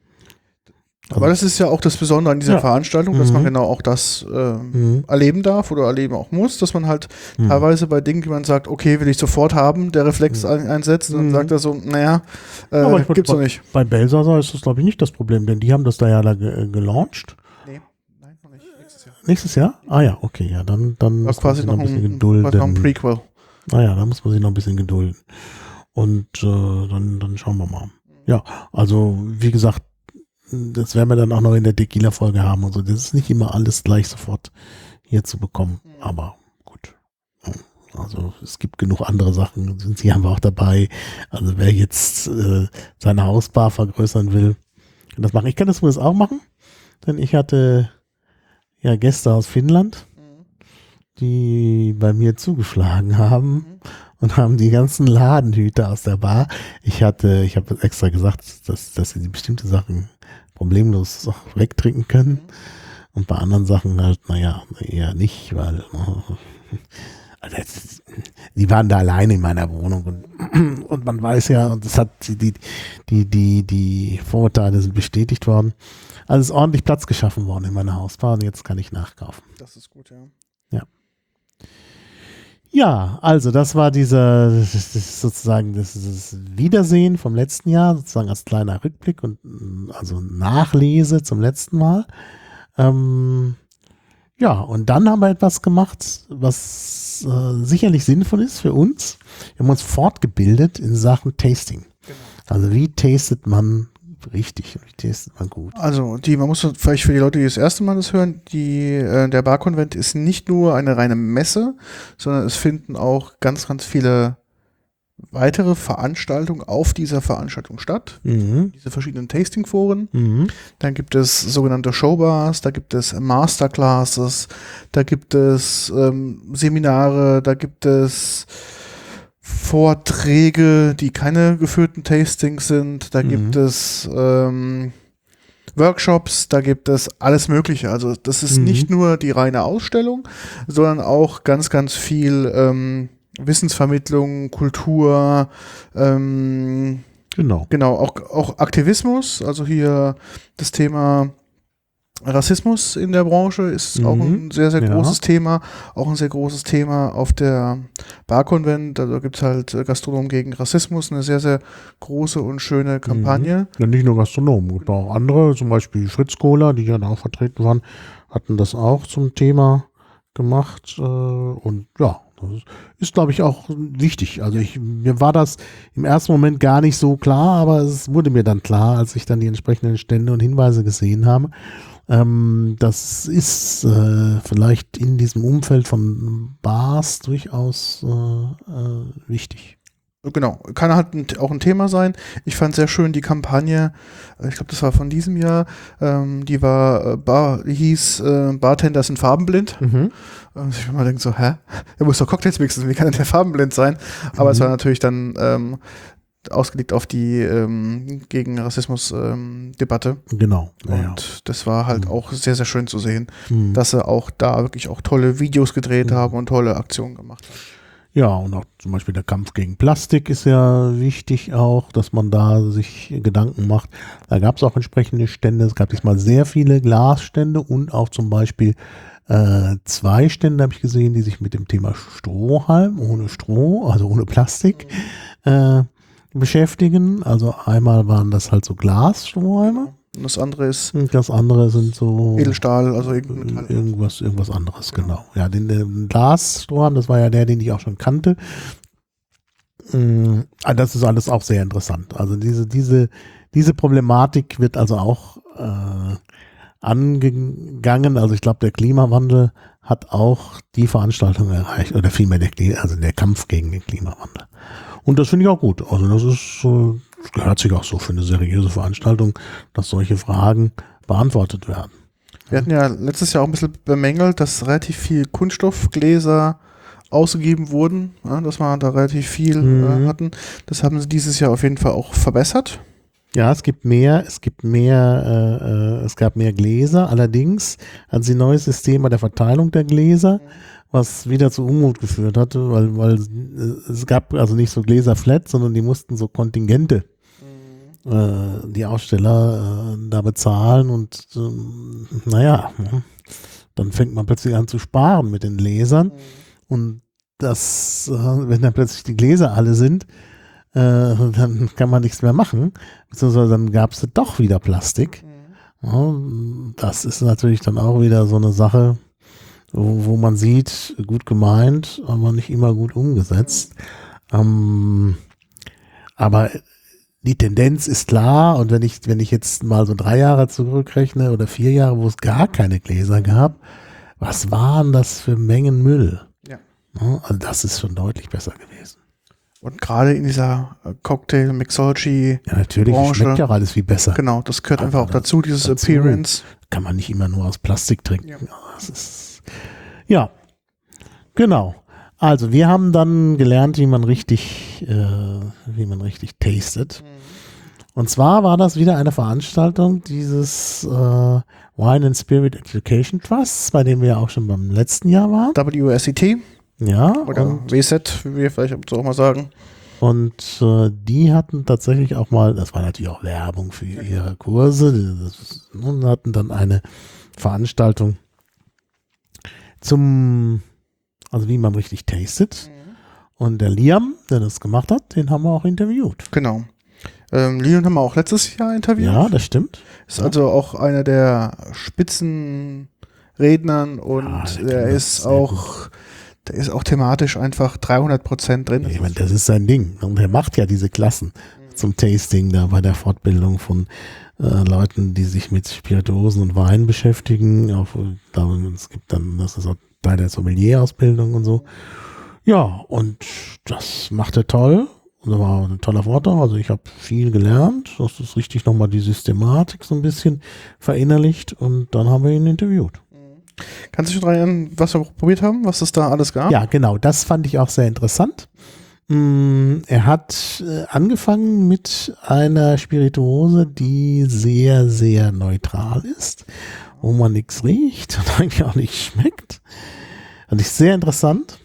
Speaker 1: Aber das ist ja auch das Besondere an dieser
Speaker 2: Ja.
Speaker 1: Veranstaltung, dass man
Speaker 2: Mhm.
Speaker 1: genau auch das äh,
Speaker 2: Mhm.
Speaker 1: erleben darf oder erleben auch muss, dass man halt
Speaker 2: Mhm.
Speaker 1: teilweise bei Dingen, die man sagt, okay, will ich sofort haben, der Reflex ein, einsetzt und dann
Speaker 2: Mhm.
Speaker 1: sagt er so, naja, äh,
Speaker 2: Aber ich würd
Speaker 1: gibt's noch
Speaker 2: bei-
Speaker 1: nicht.
Speaker 2: Bei Belsasa ist das, glaube ich, nicht das Problem, denn die haben das da ja da ge gelauncht.
Speaker 1: Nee, nein, noch nicht. Nächstes Jahr.
Speaker 2: Nächstes Jahr? Ah ja, okay, ja, dann, dann
Speaker 1: Das ist quasi
Speaker 2: sich
Speaker 1: noch
Speaker 2: ein bisschen
Speaker 1: ein,
Speaker 2: gedulden.
Speaker 1: quasi noch ein Prequel.
Speaker 2: Naja, da muss man sich noch ein bisschen gedulden. Und äh, dann, dann schauen wir mal. Ja, also wie gesagt, das werden wir dann auch noch in der Tequila-Folge haben. Also das ist nicht immer alles gleich sofort hier zu bekommen. Aber gut. Also es gibt genug andere Sachen. Sie haben wir auch dabei. Also wer jetzt äh, seine Hausbar vergrößern will, kann das machen. Ich kann das übrigens auch machen, denn ich hatte ja Gäste aus Finnland, die bei mir zugeschlagen haben und haben die ganzen Ladenhüter aus der Bar. Ich hatte, ich habe extra gesagt, dass, dass sie die bestimmte Sachen problemlos auch wegtrinken können. Und bei anderen Sachen halt, naja, eher nicht, weil also jetzt, die waren da alleine in meiner Wohnung und, und man weiß ja, und das hat die, die, die, die Vorurteile sind bestätigt worden. Also es ist ordentlich Platz geschaffen worden in meiner Hausbar und jetzt kann ich nachkaufen.
Speaker 1: Das ist gut, ja.
Speaker 2: Ja, also das war dieser, das ist sozusagen das, das Wiedersehen vom letzten Jahr, sozusagen als kleiner Rückblick und also Nachlese zum letzten Mal. Ähm, Ja, und dann haben wir etwas gemacht, was äh, sicherlich sinnvoll ist für uns. Wir haben uns fortgebildet in Sachen Tasting. Genau. Also wie tastet man richtig und wie tastet man gut?
Speaker 1: Also die, man muss vielleicht für die Leute, die das erste Mal das hören, die, äh, der Bar-Konvent ist nicht nur eine reine Messe, sondern es finden auch ganz, ganz viele weitere Veranstaltungen auf dieser Veranstaltung statt.
Speaker 2: Mhm.
Speaker 1: Diese verschiedenen Tasting-Foren.
Speaker 2: Mhm.
Speaker 1: Dann gibt es sogenannte Showbars, da gibt es Masterclasses, da gibt es ähm, Seminare, da gibt es Vorträge, die keine geführten Tastings sind, da
Speaker 2: Mhm.
Speaker 1: gibt es ähm, Workshops, da gibt es alles Mögliche. Also das ist
Speaker 2: Mhm.
Speaker 1: nicht nur die reine Ausstellung, sondern auch ganz, ganz viel ähm, Wissensvermittlung, Kultur, ähm,
Speaker 2: Genau.
Speaker 1: genau, auch, auch Aktivismus, also hier das Thema Rassismus in der Branche ist
Speaker 2: Mhm.
Speaker 1: auch ein sehr, sehr
Speaker 2: Ja.
Speaker 1: großes Thema, auch ein sehr großes Thema auf der Bar-Konvent, also gibt es halt äh, Gastronomen gegen Rassismus, eine sehr, sehr große und schöne Kampagne.
Speaker 2: Ja, nicht nur Gastronomen, gibt auch andere, zum Beispiel Fritz Cola, die ja da auch vertreten waren, hatten das auch zum Thema gemacht. Äh, und ja, das ist, ist glaube ich, auch wichtig. Also ich, mir war das im ersten Moment gar nicht so klar, aber es wurde mir dann klar, als ich dann die entsprechenden Stände und Hinweise gesehen habe. Ähm, das ist äh, vielleicht in diesem Umfeld von Bars durchaus äh, äh, wichtig.
Speaker 1: Genau, kann halt ein, auch ein Thema sein. Ich fand sehr schön die Kampagne, äh, ich glaube, das war von diesem Jahr, ähm, die war, äh, Bar, die hieß äh, Bartender sind farbenblind.
Speaker 2: Mhm.
Speaker 1: Und ich mal denke so, hä? Er muss doch Cocktails mixen, wie kann denn der farbenblind sein? Aber
Speaker 2: Mhm.
Speaker 1: es war natürlich dann ähm, ausgelegt auf die ähm, gegen Rassismus-Debatte.
Speaker 2: Genau. Ja, ja.
Speaker 1: Und das war halt
Speaker 2: Mhm.
Speaker 1: auch sehr, sehr schön zu sehen,
Speaker 2: Mhm.
Speaker 1: dass sie auch da wirklich auch tolle Videos gedreht
Speaker 2: Mhm.
Speaker 1: haben und tolle Aktionen gemacht haben.
Speaker 2: Ja, und auch zum Beispiel der Kampf gegen Plastik ist ja wichtig auch, dass man da sich Gedanken macht. Da gab es auch entsprechende Stände. Es gab diesmal sehr viele Glasstände und auch zum Beispiel äh, zwei Stände, habe ich gesehen, die sich mit dem Thema Strohhalm, ohne Stroh, also ohne Plastik, äh, beschäftigen. Also einmal waren das halt so Glasstrohhalme.
Speaker 1: Und das andere ist
Speaker 2: Und das andere sind so
Speaker 1: Edelstahl, also irgendein Metall.
Speaker 2: irgendwas, irgendwas anderes,
Speaker 1: Genau.
Speaker 2: genau. Ja, den, den Glasstrohhalm, das war ja der, den ich auch schon kannte. Mm, ah, das ist alles auch sehr interessant. Also diese, diese, diese Problematik wird also auch äh, angegangen. Also ich glaube, der Klimawandel hat auch die Veranstaltung erreicht, oder vielmehr der, Kli- also der Kampf gegen den Klimawandel. Und das finde ich auch gut. Also das ist, äh, das gehört sich auch so für eine seriöse Veranstaltung, dass solche Fragen beantwortet werden.
Speaker 1: Wir hatten ja letztes Jahr auch ein bisschen bemängelt, dass relativ viel Kunststoffgläser ausgegeben wurden, ja, dass wir da relativ viel
Speaker 2: Mhm.
Speaker 1: äh, hatten. Das haben sie dieses Jahr auf jeden Fall auch verbessert.
Speaker 2: Ja, es gibt mehr, es gibt mehr, äh, äh, es gab mehr Gläser. Allerdings hat sie ein neues System bei der Verteilung der Gläser, was wieder zu Unmut geführt hatte, weil, weil äh, es gab also nicht so Gläser flat, sondern die mussten so Kontingente äh, die Aussteller äh, da bezahlen und ähm, naja, dann fängt man plötzlich an zu sparen mit den Gläsern und das, äh, wenn dann plötzlich die Gläser alle sind, äh, dann kann man nichts mehr machen, beziehungsweise dann gab es doch wieder Plastik. Ja, das ist natürlich dann auch wieder so eine Sache, wo, wo man sieht, gut gemeint, aber nicht immer gut umgesetzt. Ähm, aber die Tendenz ist klar, und wenn ich, wenn ich jetzt mal so drei Jahre zurückrechne oder vier Jahre, wo es gar keine Gläser gab, was waren das für Mengen Müll?
Speaker 1: Ja.
Speaker 2: Ja, also das ist schon deutlich besser gewesen.
Speaker 1: Und gerade in dieser äh, Cocktail, Mixology,
Speaker 2: Ja, natürlich,
Speaker 1: Branche.
Speaker 2: schmeckt ja auch alles viel besser.
Speaker 1: genau, das gehört
Speaker 2: Also
Speaker 1: einfach auch
Speaker 2: das-
Speaker 1: dazu, dieses
Speaker 2: dazu.
Speaker 1: Appearance.
Speaker 2: Kann man nicht immer nur aus Plastik trinken.
Speaker 1: Ja.
Speaker 2: Das ist, ja, genau. Also wir haben dann gelernt, wie man richtig, äh, wie man richtig tastet. Und zwar war das wieder eine Veranstaltung dieses äh, Wine and Spirit Education Trusts, bei dem wir ja auch schon beim letzten Jahr waren.
Speaker 1: W S E T
Speaker 2: Ja,
Speaker 1: oder
Speaker 2: und,
Speaker 1: W Z, wie wir vielleicht so auch mal sagen.
Speaker 2: und äh, die hatten tatsächlich auch mal, das war natürlich auch Werbung für ihre Kurse, das, und hatten dann eine Veranstaltung zum, also wie man richtig tastet. Und der Liam, der das gemacht hat, den haben wir auch interviewt.
Speaker 1: Genau. Ähm, Leon haben wir auch letztes Jahr interviewt.
Speaker 2: Ja, das stimmt.
Speaker 1: Ist also auch einer der Spitzenwinzer Rednern und
Speaker 2: Ah, der
Speaker 1: der
Speaker 2: kann das
Speaker 1: ist
Speaker 2: sehr
Speaker 1: auch, der ist auch thematisch einfach dreihundert Prozent drin.
Speaker 2: Ich meine, das ist sein Ding. Und er macht ja diese Klassen zum Tasting da bei der Fortbildung von äh, Leuten, die sich mit Spirituosen und Wein beschäftigen. Auch, da, es gibt dann, das ist auch Teil der Sommelier-Ausbildung und so. Ja, und das macht er toll. Und da war ein toller Vortrag. Also ich habe viel gelernt. Das ist richtig nochmal die Systematik so ein bisschen verinnerlicht. Und dann haben wir ihn interviewt.
Speaker 1: Kannst du dich daran erinnern, was wir probiert haben, was es da alles gab?
Speaker 2: Ja, genau. Das fand ich auch sehr interessant. Mm, Er hat äh, angefangen mit einer Spirituose, die sehr, sehr neutral ist, wo man nichts riecht und eigentlich auch nicht schmeckt. Fand ich sehr interessant.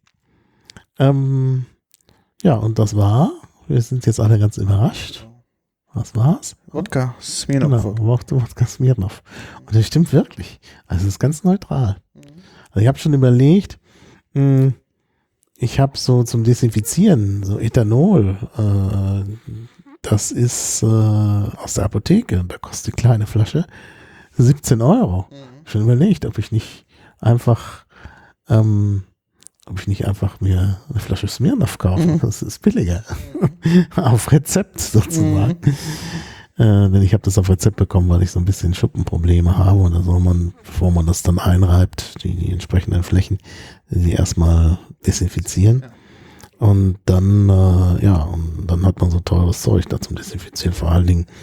Speaker 2: Ähm, ja, und das war, wir sind jetzt alle ganz überrascht. Was war's?
Speaker 1: Wodka, Smirnoff.
Speaker 2: Genau, Wodka Wodka Smirnoff. Und das stimmt wirklich. Also es ist ganz neutral. Also ich habe schon überlegt, mh, ich habe so zum Desinfizieren, so Ethanol, äh, das ist äh, aus der Apotheke, da kostet die kleine Flasche siebzehn Euro. Mhm. Schon überlegt, ob ich nicht einfach, ähm, ob ich nicht einfach mir eine Flasche Smirnoff kaufe. Mhm. Das ist billiger. Mhm. Auf Rezept sozusagen. Mhm. Äh, denn ich habe das auf Rezept bekommen, weil ich so ein bisschen Schuppenprobleme habe. Und da soll man, bevor man das dann einreibt, die, die entsprechenden Flächen, die erstmal desinfizieren. Ja. Und dann, äh, ja, und dann hat man so teures Zeug da zum Desinfizieren. Vor allen Dingen,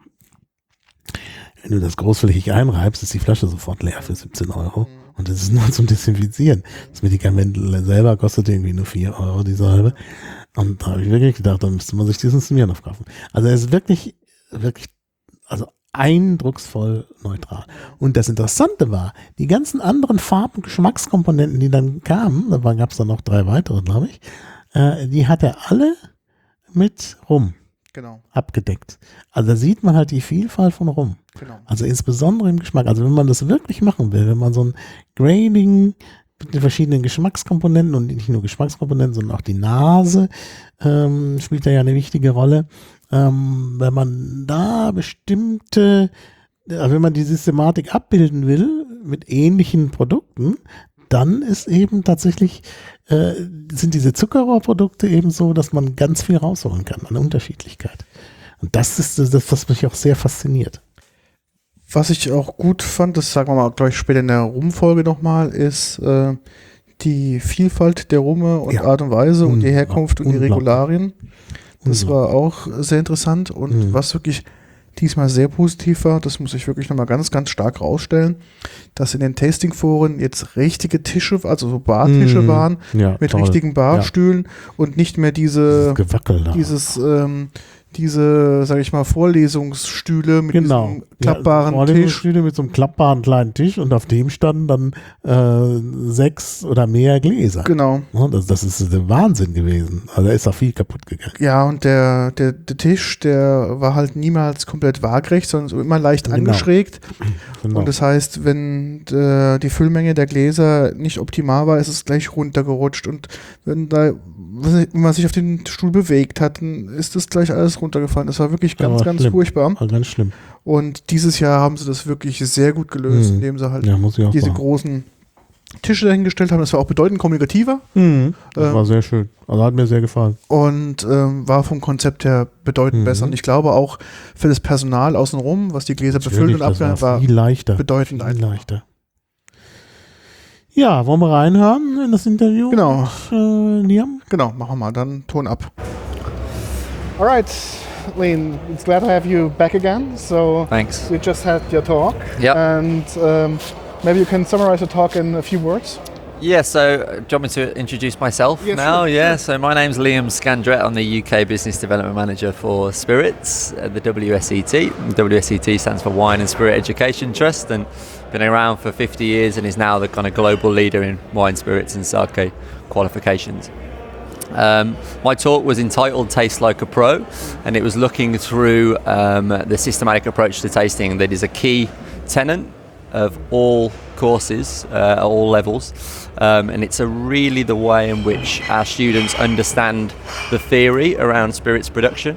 Speaker 2: wenn du das großflächig einreibst, ist die Flasche sofort leer für siebzehn Euro. Mhm. Und das ist nur zum Desinfizieren. Das Medikament selber kostet irgendwie nur vier Euro, die Salbe. Und da habe ich wirklich gedacht, da müsste man sich diesen Smirnoff kaufen. Also er ist wirklich, wirklich, also eindrucksvoll neutral. Und das Interessante war, die ganzen anderen Farben- und Geschmackskomponenten, die dann kamen, da gab es dann noch drei weitere, glaube ich, äh, die hat er alle mit Rum
Speaker 1: genau.
Speaker 2: abgedeckt. Also da sieht man halt die Vielfalt von Rum.
Speaker 1: Genau.
Speaker 2: Also insbesondere im Geschmack. Also wenn man das wirklich machen will, wenn man so ein Grading mit den verschiedenen Geschmackskomponenten und nicht nur Geschmackskomponenten, sondern auch die Nase ähm, spielt da ja eine wichtige Rolle. Ähm, wenn man da bestimmte, also wenn man die Systematik abbilden will mit ähnlichen Produkten, dann ist eben tatsächlich, äh, sind diese Zuckerrohrprodukte eben so, dass man ganz viel rausholen kann an Unterschiedlichkeit. Und das ist das, was mich auch sehr fasziniert.
Speaker 1: Was ich auch gut fand, das sagen wir mal gleich später in der Rumfolge nochmal, ist äh, die Vielfalt der Rumme und ja. Art und Weise und die Herkunft und die Regularien. Das war auch sehr interessant und mhm. was wirklich diesmal sehr positiv war, das muss ich wirklich nochmal ganz, ganz stark rausstellen, dass in den Tastingforen jetzt richtige Tische, also so Bartische mhm. waren,
Speaker 2: ja,
Speaker 1: mit
Speaker 2: toll.
Speaker 1: richtigen Barstühlen ja. und nicht mehr diese,
Speaker 2: dieses Gewackel da.
Speaker 1: dieses, ähm, diese, sag ich mal, Vorlesungsstühle mit
Speaker 2: genau.
Speaker 1: diesem klappbaren
Speaker 2: ja,
Speaker 1: Tisch.
Speaker 2: Vorlesungsstühle mit so einem klappbaren kleinen Tisch und auf dem standen dann äh, sechs oder mehr Gläser.
Speaker 1: Genau.
Speaker 2: Ja, das, das ist der Wahnsinn gewesen. Also da ist auch viel kaputt gegangen.
Speaker 1: Ja, und der, der, der Tisch, der war halt niemals komplett waagrecht, sondern so immer leicht
Speaker 2: genau.
Speaker 1: angeschrägt.
Speaker 2: Genau.
Speaker 1: Und das heißt, wenn äh, die Füllmenge der Gläser nicht optimal war, ist es gleich runtergerutscht. Und wenn da wenn man sich auf den Stuhl bewegt hat, dann ist das gleich alles runtergefallen. Das war wirklich ganz,
Speaker 2: war
Speaker 1: ganz
Speaker 2: schlimm.
Speaker 1: furchtbar.
Speaker 2: War ganz schlimm.
Speaker 1: Und dieses Jahr haben sie das wirklich sehr gut gelöst,
Speaker 2: mhm.
Speaker 1: indem sie halt
Speaker 2: ja, muss ich auch
Speaker 1: diese
Speaker 2: sagen.
Speaker 1: großen Tische dahingestellt haben. Das war auch bedeutend kommunikativer.
Speaker 2: Mhm. Das
Speaker 1: ähm,
Speaker 2: war sehr schön. Also hat mir sehr gefallen.
Speaker 1: Und ähm, war vom Konzept her bedeutend
Speaker 2: mhm.
Speaker 1: besser. Und ich glaube auch für das Personal außenrum, was die Gläser
Speaker 2: Natürlich,
Speaker 1: befüllt und abwärmt, war
Speaker 2: viel leichter.
Speaker 1: bedeutend
Speaker 2: viel
Speaker 1: einfacher.
Speaker 2: leichter. Ja, wollen wir reinhören in das Interview?
Speaker 1: Genau.
Speaker 2: Mit, äh, Liam?
Speaker 1: Genau, machen wir mal. Dann Ton ab.
Speaker 4: All right, Liam, it's glad to have you back again. So
Speaker 5: thanks.
Speaker 4: We just had your talk.
Speaker 5: Yeah.
Speaker 4: And um, maybe you can summarize the talk in a few words.
Speaker 5: Yeah, so uh, do you want me to introduce myself
Speaker 4: yeah,
Speaker 5: now?
Speaker 4: Sure,
Speaker 5: yeah,
Speaker 4: sure.
Speaker 5: So my name's Liam Scandrett. I'm the U K Business Development Manager for Spirits at the W S E T. W S E T stands for Wine and Spirit Education Trust, and been around for fifty years and is now the kind of global leader in wine, spirits and sake qualifications. Um, my talk was entitled Taste Like a Pro, and it was looking through um, the systematic approach to tasting that is a key tenet of all courses uh, at all levels, um, and it's a really the way in which our students understand the theory around spirits production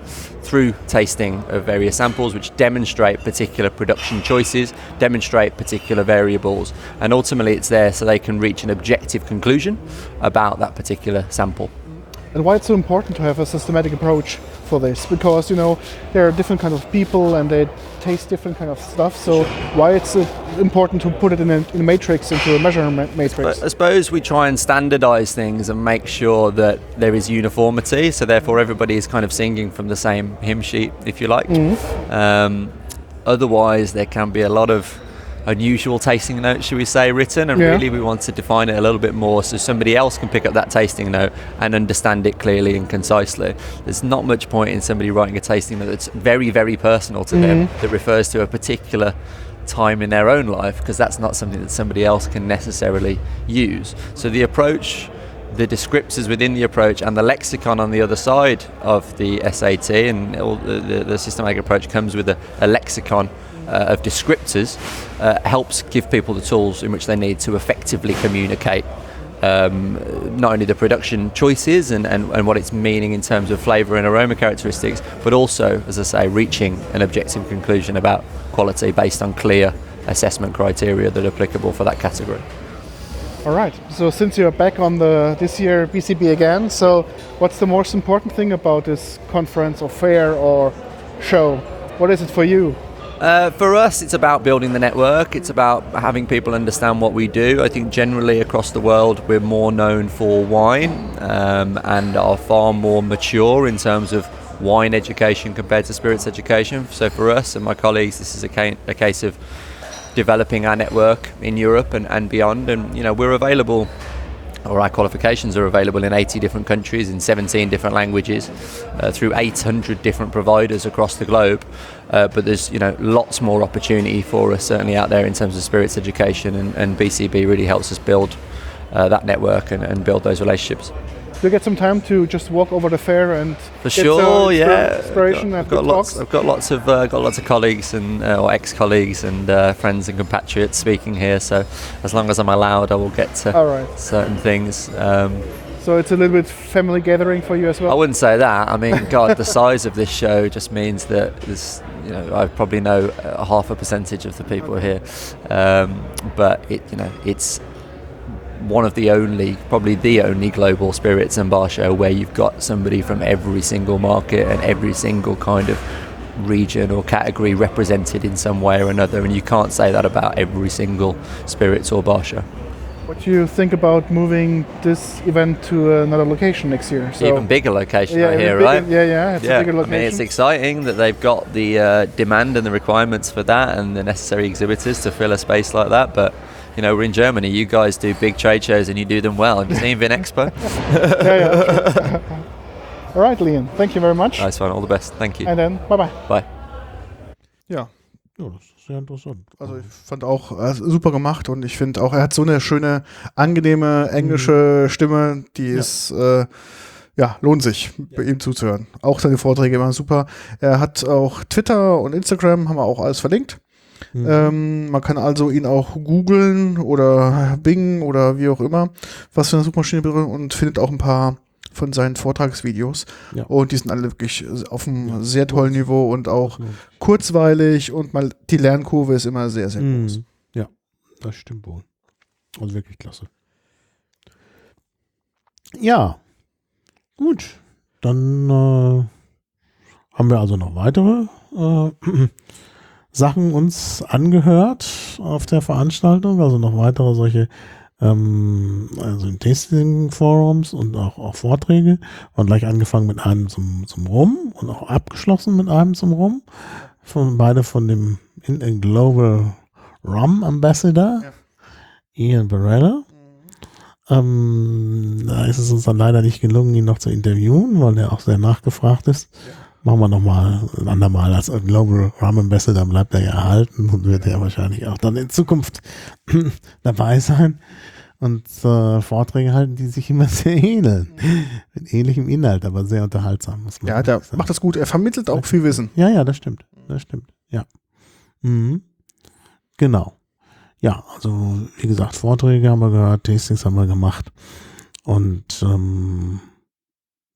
Speaker 5: through tasting of various samples which demonstrate particular production choices, demonstrate particular variables, and ultimately it's there so they can reach an objective conclusion about that particular sample.
Speaker 4: And why it's so important to have a systematic approach for this? Because, you know, there are different kind of people and they taste different kind of stuff. So why it's uh, important to put it in a, in a matrix, into a measurement matrix?
Speaker 5: I suppose we try and standardize things and make sure that there is uniformity. So therefore everybody is kind of singing from the same hymn sheet, if you like. Mm-hmm. Um, otherwise there can be a lot of unusual tasting notes, should we say, written, and yeah. really we want to define it a little bit more so somebody else can pick up that tasting note and understand it clearly and concisely. There's not much point in somebody writing a tasting note that's very, very personal to mm-hmm. them, that refers to a particular time in their own life, because that's not something that somebody else can necessarily use. So the approach, the descriptors within the approach, and the lexicon on the other side of the S A T, and all the, the, the systematic approach comes with a, a lexicon Uh, of descriptors, uh, helps give people the tools in which they need to effectively communicate um, not only the production choices and, and, and what it's meaning in terms of flavour and aroma characteristics, but also, as I say, reaching an objective conclusion about quality based on clear assessment criteria that are applicable for that category.
Speaker 4: All right, so since you're back on the this year B C B again, so what's the most important thing about this conference or fair or show? What is it for you?
Speaker 5: Uh, for us, it's about building the network. It's about having people understand what we do. I think generally across the world, we're more known for wine um, and are far more mature in terms of wine education compared to spirits education. So for us and my colleagues, this is a, ca- a case of developing our network in Europe and, and beyond. And, you know, we're available, or our qualifications are available in eighty different countries, in seventeen different languages, uh, through eight hundred different providers across the globe. Uh, but there's, you know, lots more opportunity for us certainly out there in terms of spirits education, and, and B C B really helps us build uh, that network and, and build those relationships.
Speaker 4: Do you get some time to just walk over the fair and
Speaker 5: for
Speaker 4: get
Speaker 5: sure,
Speaker 4: some
Speaker 5: yeah.
Speaker 4: inspiration
Speaker 5: I've
Speaker 4: and
Speaker 5: got, I've got lots.
Speaker 4: talks?
Speaker 5: I've got lots of uh, got lots of colleagues and uh, or ex-colleagues and uh, friends and compatriots speaking here. So as long as I'm allowed, I will get to
Speaker 4: All right.
Speaker 5: certain things. Um,
Speaker 4: so it's a little bit family gathering for you as well.
Speaker 5: I wouldn't say that. I mean, God, the size of this show just means that there's, you know, I probably know a half a percentage of the people here, um, but it, you know, it's one of the only, probably the only global spirits and bar show where you've got somebody from every single market and every single kind of region or category represented in some way or another, and you can't say that about every single spirits or bar show.
Speaker 4: What do you think about moving this event to another location next year? So
Speaker 5: even bigger location,
Speaker 4: yeah,
Speaker 5: I hear,
Speaker 4: bigger,
Speaker 5: right?
Speaker 4: Yeah, yeah, it's
Speaker 5: yeah.
Speaker 4: a bigger location.
Speaker 5: I mean, it's exciting that they've got the uh, demand and the requirements for that and the necessary exhibitors to fill a space like that, but you know, we're in Germany. You guys do big trade shows and you do them well. Have you seen Vinexpo?
Speaker 4: yeah, yeah. All right, Leon. Thank you very much.
Speaker 5: Nice one. All the best. Thank you.
Speaker 4: And then, bye-bye.
Speaker 5: Bye.
Speaker 1: Ja.
Speaker 2: Ja, das ist sehr interessant.
Speaker 1: Also ich fand auch äh, super gemacht, und ich finde auch, er hat so eine schöne, angenehme englische mhm. Stimme, die ja. ist, äh, ja, lohnt sich, ja. bei ihm zuzuhören. Auch seine Vorträge waren super. Er hat auch Twitter und Instagram, haben wir auch alles verlinkt. Mhm. Ähm, man kann also ihn auch googeln oder Bing oder wie auch immer, was für eine Suchmaschine berührt, und findet auch ein paar von seinen Vortragsvideos. Ja. Und die sind alle wirklich auf einem ja. sehr tollen Niveau und auch ja. kurzweilig, und mal die Lernkurve ist immer sehr, sehr
Speaker 2: mhm.
Speaker 1: groß.
Speaker 2: Ja, das stimmt wohl. Also wirklich klasse. Ja, gut. Dann äh, haben wir also noch weitere äh, Sachen uns angehört auf der Veranstaltung, also noch weitere solche ähm, also Tasting-Forums und auch, auch Vorträge, und gleich angefangen mit einem zum, zum Rum und auch abgeschlossen mit einem zum Rum, von, beide von dem Global Rum Ambassador, ja. Ian Barella. Ähm, da ist es uns dann leider nicht gelungen, ihn noch zu interviewen, weil er auch sehr nachgefragt ist. Ja. Machen wir nochmal ein andermal als Global Rum Ambassador, dann bleibt er ja erhalten und wird ja wahrscheinlich auch dann in Zukunft dabei sein und äh, Vorträge halten, die sich immer sehr ähneln. Mit ähnlichem Inhalt, aber sehr unterhaltsam. Muss man
Speaker 1: ja, der sagen. Macht das gut. Er vermittelt auch viel Wissen.
Speaker 2: Ja, ja, das stimmt. Das stimmt. Ja. Mhm. Genau. Ja, also wie gesagt, Vorträge haben wir gehört, Tastings haben wir gemacht, und ähm,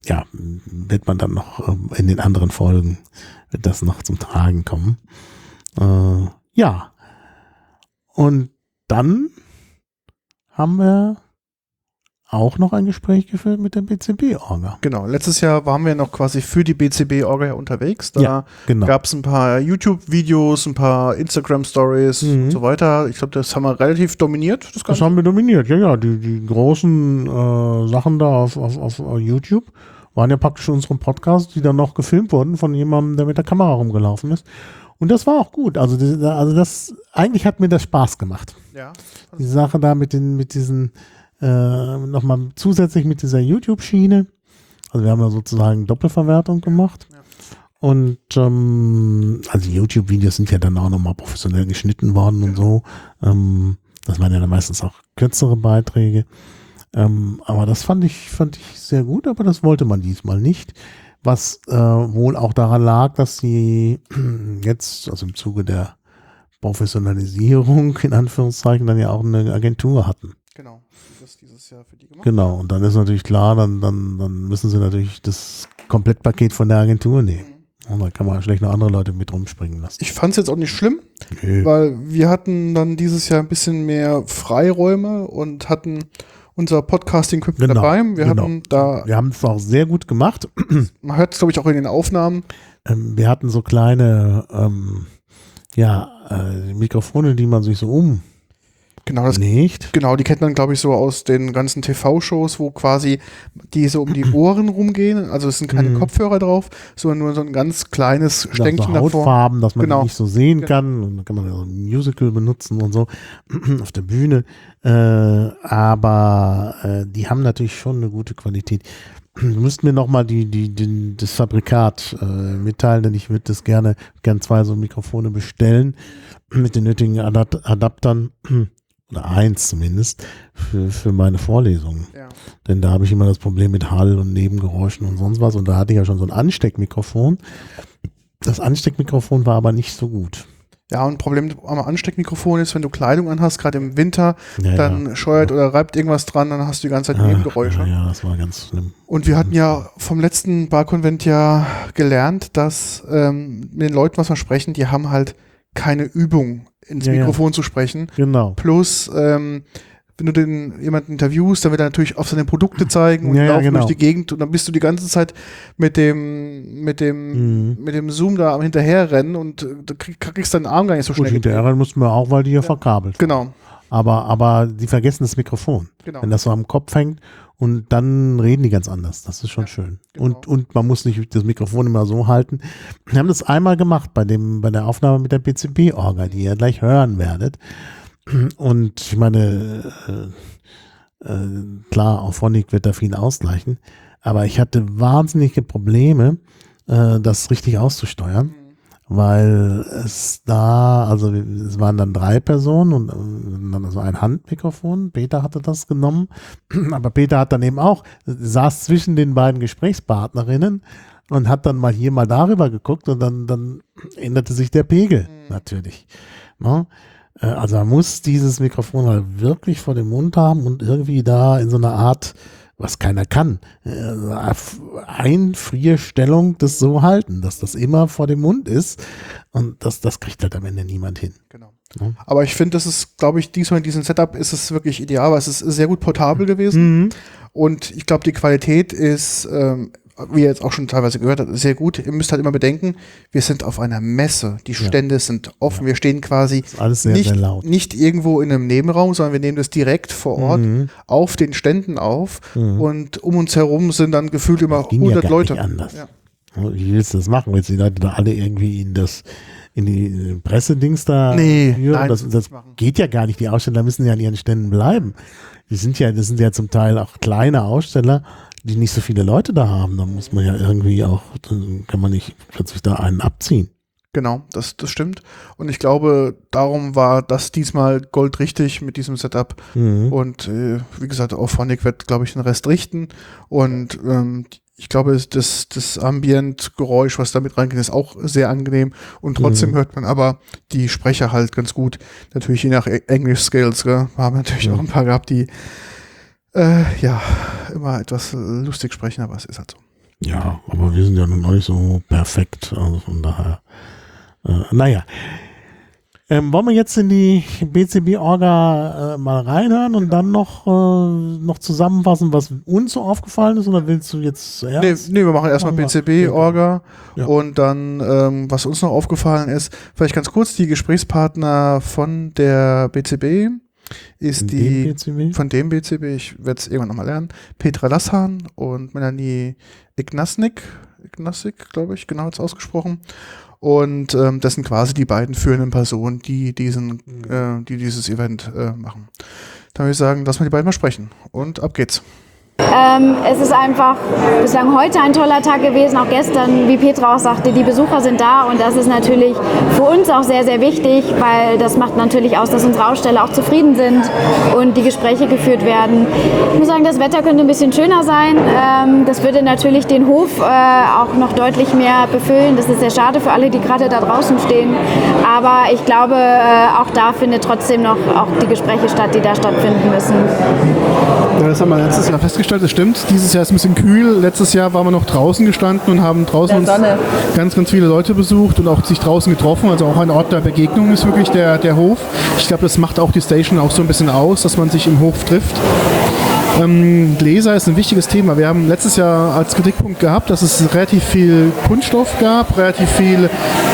Speaker 2: ja, wird man dann noch ähm, in den anderen Folgen, wird das noch zum Tragen kommen. Äh, ja. Und dann haben wir auch noch ein Gespräch geführt mit der B C B-Orga.
Speaker 1: Genau, letztes Jahr waren wir noch quasi für die B C B-Orga unterwegs. Da
Speaker 2: Ja, genau.
Speaker 1: gab es ein paar YouTube-Videos, ein paar Instagram-Stories
Speaker 2: Mhm.
Speaker 1: und so weiter. Ich glaube, das haben wir relativ dominiert. Das
Speaker 2: Das
Speaker 1: Ganze.
Speaker 2: haben wir dominiert, ja, ja. Die, die großen äh, Sachen da auf, auf, auf YouTube waren ja praktisch unsere Podcasts, die dann noch gefilmt wurden von jemandem, der mit der Kamera rumgelaufen ist. Und das war auch gut. Also, das, also das, eigentlich hat mir das Spaß gemacht.
Speaker 1: Ja.
Speaker 2: Die Sache da mit den, mit diesen, äh, nochmal zusätzlich mit dieser YouTube-Schiene. Also wir haben ja sozusagen Doppelverwertung gemacht.
Speaker 1: Ja.
Speaker 2: Und ähm, also YouTube-Videos sind ja dann auch nochmal professionell geschnitten worden und so. Ähm, das waren ja dann meistens auch kürzere Beiträge. Ähm, aber das fand ich, fand ich sehr gut, aber das wollte man diesmal nicht. Was äh, wohl auch daran lag, dass sie jetzt, also im Zuge der Professionalisierung in Anführungszeichen, dann ja auch eine Agentur hatten.
Speaker 1: Genau. Das ist dieses Jahr für die gemacht.
Speaker 2: Genau, und dann ist natürlich klar, dann, dann, dann müssen sie natürlich das Komplettpaket von der Agentur nehmen. Und da kann man schlecht noch andere Leute mit rumspringen lassen.
Speaker 1: Ich fand es jetzt auch nicht schlimm,
Speaker 2: Nö.
Speaker 1: weil wir hatten dann dieses Jahr ein bisschen mehr Freiräume und hatten unser Podcasting-Equipment
Speaker 2: Genau,
Speaker 1: dabei. Wir
Speaker 2: genau.
Speaker 1: hatten da,
Speaker 2: Wir haben es auch sehr gut gemacht.
Speaker 1: man hört es glaube ich auch in den Aufnahmen.
Speaker 2: Ähm, wir hatten so kleine ähm, ja, äh, Mikrofone, die man sich so umlegt.
Speaker 1: Genau, das Genau, die kennt man, glaube ich, so aus den ganzen T V-Shows, wo quasi die so um die Ohren rumgehen. Also es sind keine
Speaker 2: Mhm.
Speaker 1: Kopfhörer drauf, sondern nur so ein ganz kleines
Speaker 2: So
Speaker 1: Stänkchen davor.
Speaker 2: Hautfarben, dass man
Speaker 1: Genau.
Speaker 2: die nicht so sehen
Speaker 1: Genau.
Speaker 2: kann. Und dann kann man ja so ein Musical benutzen und so auf der Bühne. Äh, aber äh, die haben natürlich schon eine gute Qualität. Du müsst mir nochmal die, die, die, das Fabrikat äh, mitteilen, denn ich würde das gerne, gern zwei so Mikrofone bestellen mit den nötigen Adap- Adaptern. Oder eins zumindest, für, für meine Vorlesungen.
Speaker 1: Ja.
Speaker 2: Denn da habe ich immer das Problem mit Hall und Nebengeräuschen und sonst was. Und da hatte ich ja schon so ein Ansteckmikrofon. Das Ansteckmikrofon war aber nicht so gut.
Speaker 1: Ja, und ein Problem am Ansteckmikrofon ist, wenn du Kleidung anhast, gerade im Winter,
Speaker 2: Ja,
Speaker 1: dann
Speaker 2: ja.
Speaker 1: scheuert oder reibt irgendwas dran, dann hast du die ganze Zeit
Speaker 2: Ah,
Speaker 1: Nebengeräusche.
Speaker 2: Ja, ja, das war ganz schlimm.
Speaker 1: Und wir hatten ja vom letzten Barkonvent ja gelernt, dass ähm, mit den Leuten, was wir sprechen, die haben halt keine Übung, ins
Speaker 2: Ja, ja.
Speaker 1: Mikrofon zu sprechen.
Speaker 2: Genau.
Speaker 1: Plus, ähm, wenn du den jemanden interviewst, dann wird er natürlich auf seine Produkte zeigen und
Speaker 2: Ja, ja,
Speaker 1: laufen
Speaker 2: genau.
Speaker 1: durch die Gegend und dann bist du die ganze Zeit mit dem, mit dem,
Speaker 2: Mhm.
Speaker 1: mit dem Zoom da am hinterherrennen und äh, du krieg, kriegst deinen Arm gar nicht so
Speaker 2: Gut,
Speaker 1: schnell.
Speaker 2: hinterher mussten wir auch, weil die ja verkabelt waren.
Speaker 1: Genau,
Speaker 2: Aber, aber die vergessen das Mikrofon.
Speaker 1: genau.
Speaker 2: Wenn das so am Kopf hängt und dann reden die ganz anders. Das ist schon schön.
Speaker 1: genau.
Speaker 2: Und, und man muss nicht das Mikrofon immer so halten. Wir haben das einmal gemacht bei dem, bei der Aufnahme mit der B C B-Orga, die ihr gleich hören werdet. Und ich meine, äh, äh, klar, auf Phonic wird da viel ausgleichen. Aber ich hatte wahnsinnige Probleme, äh, das richtig auszusteuern. Weil es da, also es waren dann drei Personen und äh, dann so ein Handmikrofon. Peter hatte das genommen, aber Peter hat dann eben auch, saß zwischen den beiden Gesprächspartnerinnen und hat dann mal hier mal darüber geguckt und dann, dann änderte sich der Pegel natürlich. Ne? Äh, Also man muss dieses Mikrofon halt wirklich vor dem Mund haben und irgendwie da in so einer Art, was keiner kann, äh, Einfrierstellung das so halten, dass das immer vor dem Mund ist und das, das kriegt halt am Ende niemand hin.
Speaker 1: Genau.
Speaker 2: Ja.
Speaker 1: Aber ich finde, das ist, glaube ich, diesmal in diesem Setup ist es wirklich ideal, weil es ist sehr gut portabel gewesen.
Speaker 2: Mhm.
Speaker 1: Und ich glaube, die Qualität ist, ähm, wie ihr jetzt auch schon teilweise gehört habt, sehr gut. Ihr müsst halt immer bedenken, wir sind auf einer Messe. Die Stände sind offen. Wir stehen quasi
Speaker 2: Ist alles sehr,
Speaker 1: nicht,
Speaker 2: sehr laut.
Speaker 1: nicht irgendwo in einem Nebenraum, sondern wir nehmen das direkt vor Ort
Speaker 2: Mhm.
Speaker 1: auf den Ständen auf.
Speaker 2: Mhm.
Speaker 1: Und um uns herum sind dann gefühlt immer
Speaker 2: Ging ja
Speaker 1: hundert
Speaker 2: gar
Speaker 1: Leute.
Speaker 2: nicht anders.
Speaker 1: Ja.
Speaker 2: Wie willst du das machen? Willst du die Leute da alle irgendwie in das, in die Pressedings da
Speaker 1: Nee,
Speaker 2: führen?
Speaker 1: nein,
Speaker 2: das,
Speaker 1: das
Speaker 2: das
Speaker 1: nicht machen.
Speaker 2: geht ja gar nicht. Die Aussteller müssen ja an ihren Ständen bleiben. Die sind ja, das sind ja zum Teil auch kleine Aussteller, die nicht so viele Leute da haben. Da muss man ja irgendwie auch, dann kann man nicht plötzlich da einen abziehen.
Speaker 1: Genau, das, das stimmt. Und ich glaube, darum war das diesmal goldrichtig mit diesem Setup.
Speaker 2: Mhm.
Speaker 1: Und äh, wie gesagt, auch Phonic wird, glaube ich, den Rest richten. Und ähm, ich glaube, das, das Ambient-Geräusch, was damit reingeht, ist auch sehr angenehm. Und trotzdem
Speaker 2: Mhm.
Speaker 1: hört man aber die Sprecher halt ganz gut. Natürlich je nach E- English-Scales. Gell? Wir haben natürlich
Speaker 2: Ja.
Speaker 1: auch ein paar gehabt, die äh, ja immer etwas lustig sprechen, aber es ist halt so.
Speaker 2: Ja, aber wir sind ja noch nicht so perfekt, also von daher. Äh, naja. Ähm, wollen wir jetzt in die B C B-Orga äh, mal reinhören und dann noch, äh, noch zusammenfassen, was uns so aufgefallen ist? Oder willst du jetzt zuerst?
Speaker 1: Nee, nee, wir machen erstmal B C B-Orga
Speaker 2: ja.
Speaker 1: und dann, ähm, was uns noch aufgefallen ist, vielleicht ganz kurz, die Gesprächspartner von der B C B ist
Speaker 2: Von
Speaker 1: die,
Speaker 2: dem B C B?
Speaker 1: von dem B C B, ich werde es irgendwann nochmal lernen, Petra Lassan und Melanie Ignasnik, Ignasik, glaube ich, genau jetzt ausgesprochen. Und ähm, das sind quasi die beiden führenden Personen, die diesen, äh, die dieses Event äh, machen. Dann würde ich sagen, lass mal die beiden mal sprechen. Und ab geht's.
Speaker 6: Ähm, es ist einfach bislang heute ein toller Tag gewesen, auch gestern, wie Petra auch sagte, die Besucher sind da und das ist natürlich für uns auch sehr, sehr wichtig, weil das macht natürlich aus, dass unsere Aussteller auch zufrieden sind und die Gespräche geführt werden. Ich muss sagen, das Wetter könnte ein bisschen schöner sein. Ähm, das würde natürlich den Hof äh, auch noch deutlich mehr befüllen. Das ist sehr schade für alle, die gerade da draußen stehen. Aber ich glaube, äh, auch da findet trotzdem noch auch die Gespräche statt, die da stattfinden müssen.
Speaker 4: Ja, das haben wir letztes Jahr festgestellt, das stimmt. Dieses Jahr ist ein bisschen kühl. Letztes Jahr waren wir noch draußen gestanden und haben draußen uns ganz, ganz viele Leute besucht und auch sich draußen getroffen. Also auch ein Ort der Begegnung ist wirklich der, der Hof. Ich glaube, das macht auch die Station auch so ein bisschen aus, dass man sich im Hof trifft. Ähm, Gläser ist ein wichtiges Thema. Wir haben letztes Jahr als Kritikpunkt gehabt, dass es relativ viel Kunststoff gab, relativ viel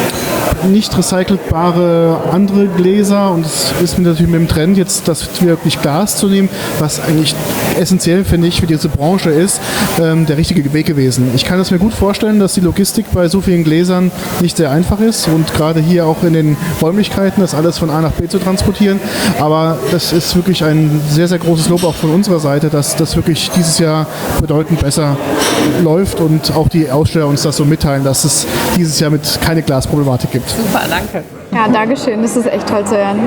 Speaker 4: nicht recycelbare andere Gläser und es ist natürlich mit dem Trend jetzt, das wirklich Glas zu nehmen, was eigentlich essentiell, finde ich, für diese Branche ist, ähm, der richtige Weg gewesen. Ich kann es mir gut vorstellen, dass die Logistik bei so vielen Gläsern nicht sehr einfach ist und gerade hier auch in den Räumlichkeiten das alles von A nach B zu transportieren, aber das ist wirklich ein sehr, sehr großes Lob auch von unserer Seite, dass das wirklich dieses Jahr bedeutend besser läuft und auch die Aussteller uns das so mitteilen, dass es dieses Jahr mit keine Glasproblematik gibt.
Speaker 7: Super, danke.
Speaker 6: Ja, danke schön. Das ist echt toll zu hören.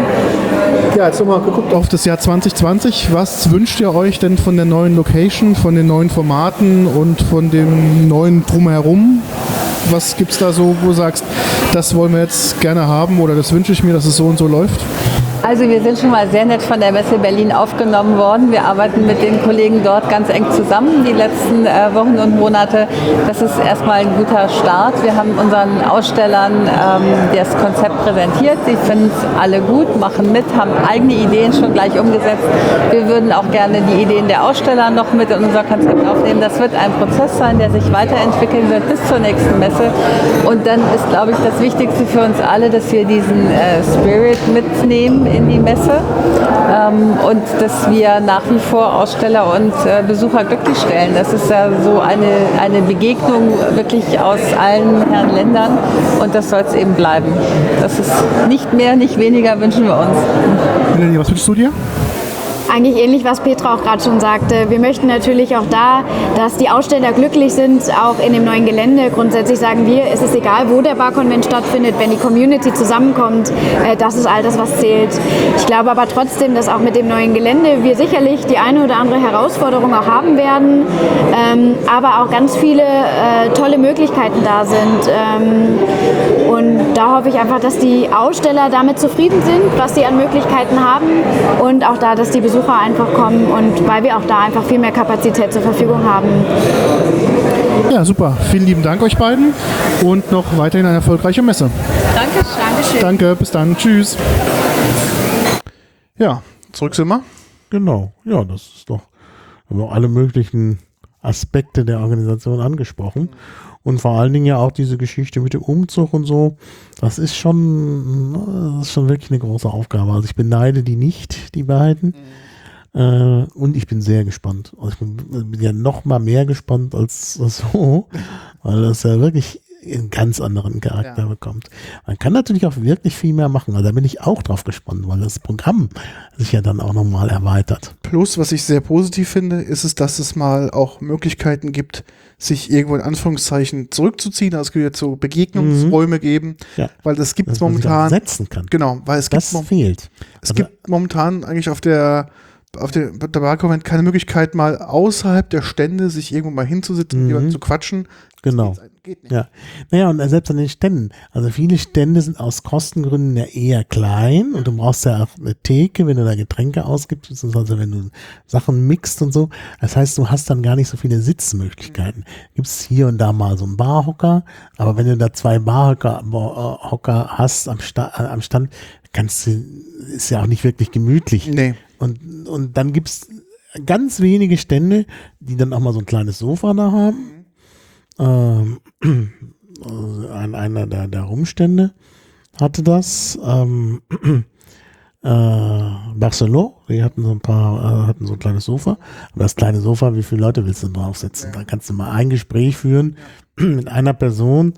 Speaker 4: Ja, jetzt nochmal geguckt auf das Jahr zwanzig zwanzig. Was wünscht ihr euch denn von der neuen Location, von den neuen Formaten und von dem neuen Drumherum? Was gibt es da so, wo du sagst, das wollen wir jetzt gerne haben oder das wünsche ich mir, dass es so und so läuft?
Speaker 7: Also wir sind schon mal sehr nett von der Messe Berlin aufgenommen worden. Wir arbeiten mit den Kollegen dort ganz eng zusammen die letzten äh, Wochen und Monate. Das ist erstmal ein guter Start. Wir haben unseren Ausstellern ähm, das Konzept präsentiert. Sie finden es alle gut, machen mit, haben eigene Ideen schon gleich umgesetzt. Wir würden auch gerne die Ideen der Aussteller noch mit in unser Konzept aufnehmen. Das wird ein Prozess sein, der sich weiterentwickeln wird bis zur nächsten Messe. Und dann ist, glaube ich, das Wichtigste für uns alle, dass wir diesen äh, Spirit mitnehmen in die Messe ähm, und dass wir nach wie vor Aussteller und äh, Besucher glücklich stellen. Das ist ja so eine, eine Begegnung wirklich aus allen Herren Ländern und das soll es eben bleiben. Das ist nicht mehr, nicht weniger wünschen wir uns.
Speaker 4: Melanie, was wünschst du dir?
Speaker 6: Eigentlich ähnlich, was Petra auch gerade schon sagte. Wir möchten natürlich auch da, dass die Aussteller glücklich sind, auch in dem neuen Gelände. Grundsätzlich sagen wir, es ist egal, wo der Bar-Convent stattfindet, wenn die Community zusammenkommt, äh, das ist all das, was zählt. Ich glaube aber trotzdem, dass auch mit dem neuen Gelände wir sicherlich die eine oder andere Herausforderung auch haben werden, ähm, aber auch ganz viele äh, tolle Möglichkeiten da sind. Ähm, und da hoffe ich einfach, dass die Aussteller damit zufrieden sind, was sie an Möglichkeiten haben und auch da, dass die Besucher einfach kommen und weil wir auch da einfach viel mehr Kapazität zur Verfügung haben.
Speaker 4: Ja, super. Vielen lieben Dank euch beiden und noch weiterhin eine erfolgreiche Messe.
Speaker 7: Danke. Dankeschön.
Speaker 4: Danke, bis dann. Tschüss.
Speaker 1: Ja, zurück sind wir.
Speaker 2: Genau, ja, das ist doch, haben wir auch alle möglichen Aspekte der Organisation angesprochen. Und vor allen Dingen ja auch diese Geschichte mit dem Umzug und so, das ist schon, das ist schon wirklich eine große Aufgabe. Also ich beneide die nicht, die beiden. Mhm. Äh, und ich bin sehr gespannt. Also ich bin, bin ja noch mal mehr gespannt als so, weil das ja wirklich einen ganz anderen Charakter ja. bekommt. Man kann natürlich auch wirklich viel mehr machen. Also da bin ich auch drauf gespannt, weil das Programm sich ja dann auch nochmal erweitert.
Speaker 1: Plus, was ich sehr positiv finde, ist es, dass es mal auch Möglichkeiten gibt, sich irgendwo in Anführungszeichen zurückzuziehen. Also es wird jetzt so Begegnungsräume mhm. geben, ja. weil das gibt es momentan.
Speaker 2: Setzen kann.
Speaker 1: Genau, weil es
Speaker 2: das
Speaker 1: gibt
Speaker 2: fehlt.
Speaker 1: Es also gibt momentan eigentlich auf der auf der, der Bar-Convent keine Möglichkeit, mal außerhalb der Stände sich irgendwo mal hinzusitzen, mhm. jemanden zu quatschen.
Speaker 2: Genau.
Speaker 1: Das geht, geht nicht.
Speaker 2: Ja. Naja, und selbst an den Ständen. Also viele Stände sind aus Kostengründen ja eher klein und du brauchst ja auch eine Theke, wenn du da Getränke ausgibst, beziehungsweise wenn du Sachen mixt und so. Das heißt, du hast dann gar nicht so viele Sitzmöglichkeiten. Gibt es hier und da mal so einen Barhocker, aber wenn du da zwei Barhocker Hocker hast am, Sta äh, am Stand, kannst du, ist ja auch nicht wirklich gemütlich.
Speaker 1: Nee.
Speaker 2: Und, und dann gibt es ganz wenige Stände, die dann auch mal so ein kleines Sofa da haben. Ähm, ein, einer der, der Rumstände hatte das. Ähm, äh, Barcelona, die hatten so ein paar, äh, hatten so ein kleines Sofa. Aber das kleine Sofa, wie viele Leute willst du draufsetzen? Da kannst du mal ein Gespräch führen mit einer Person.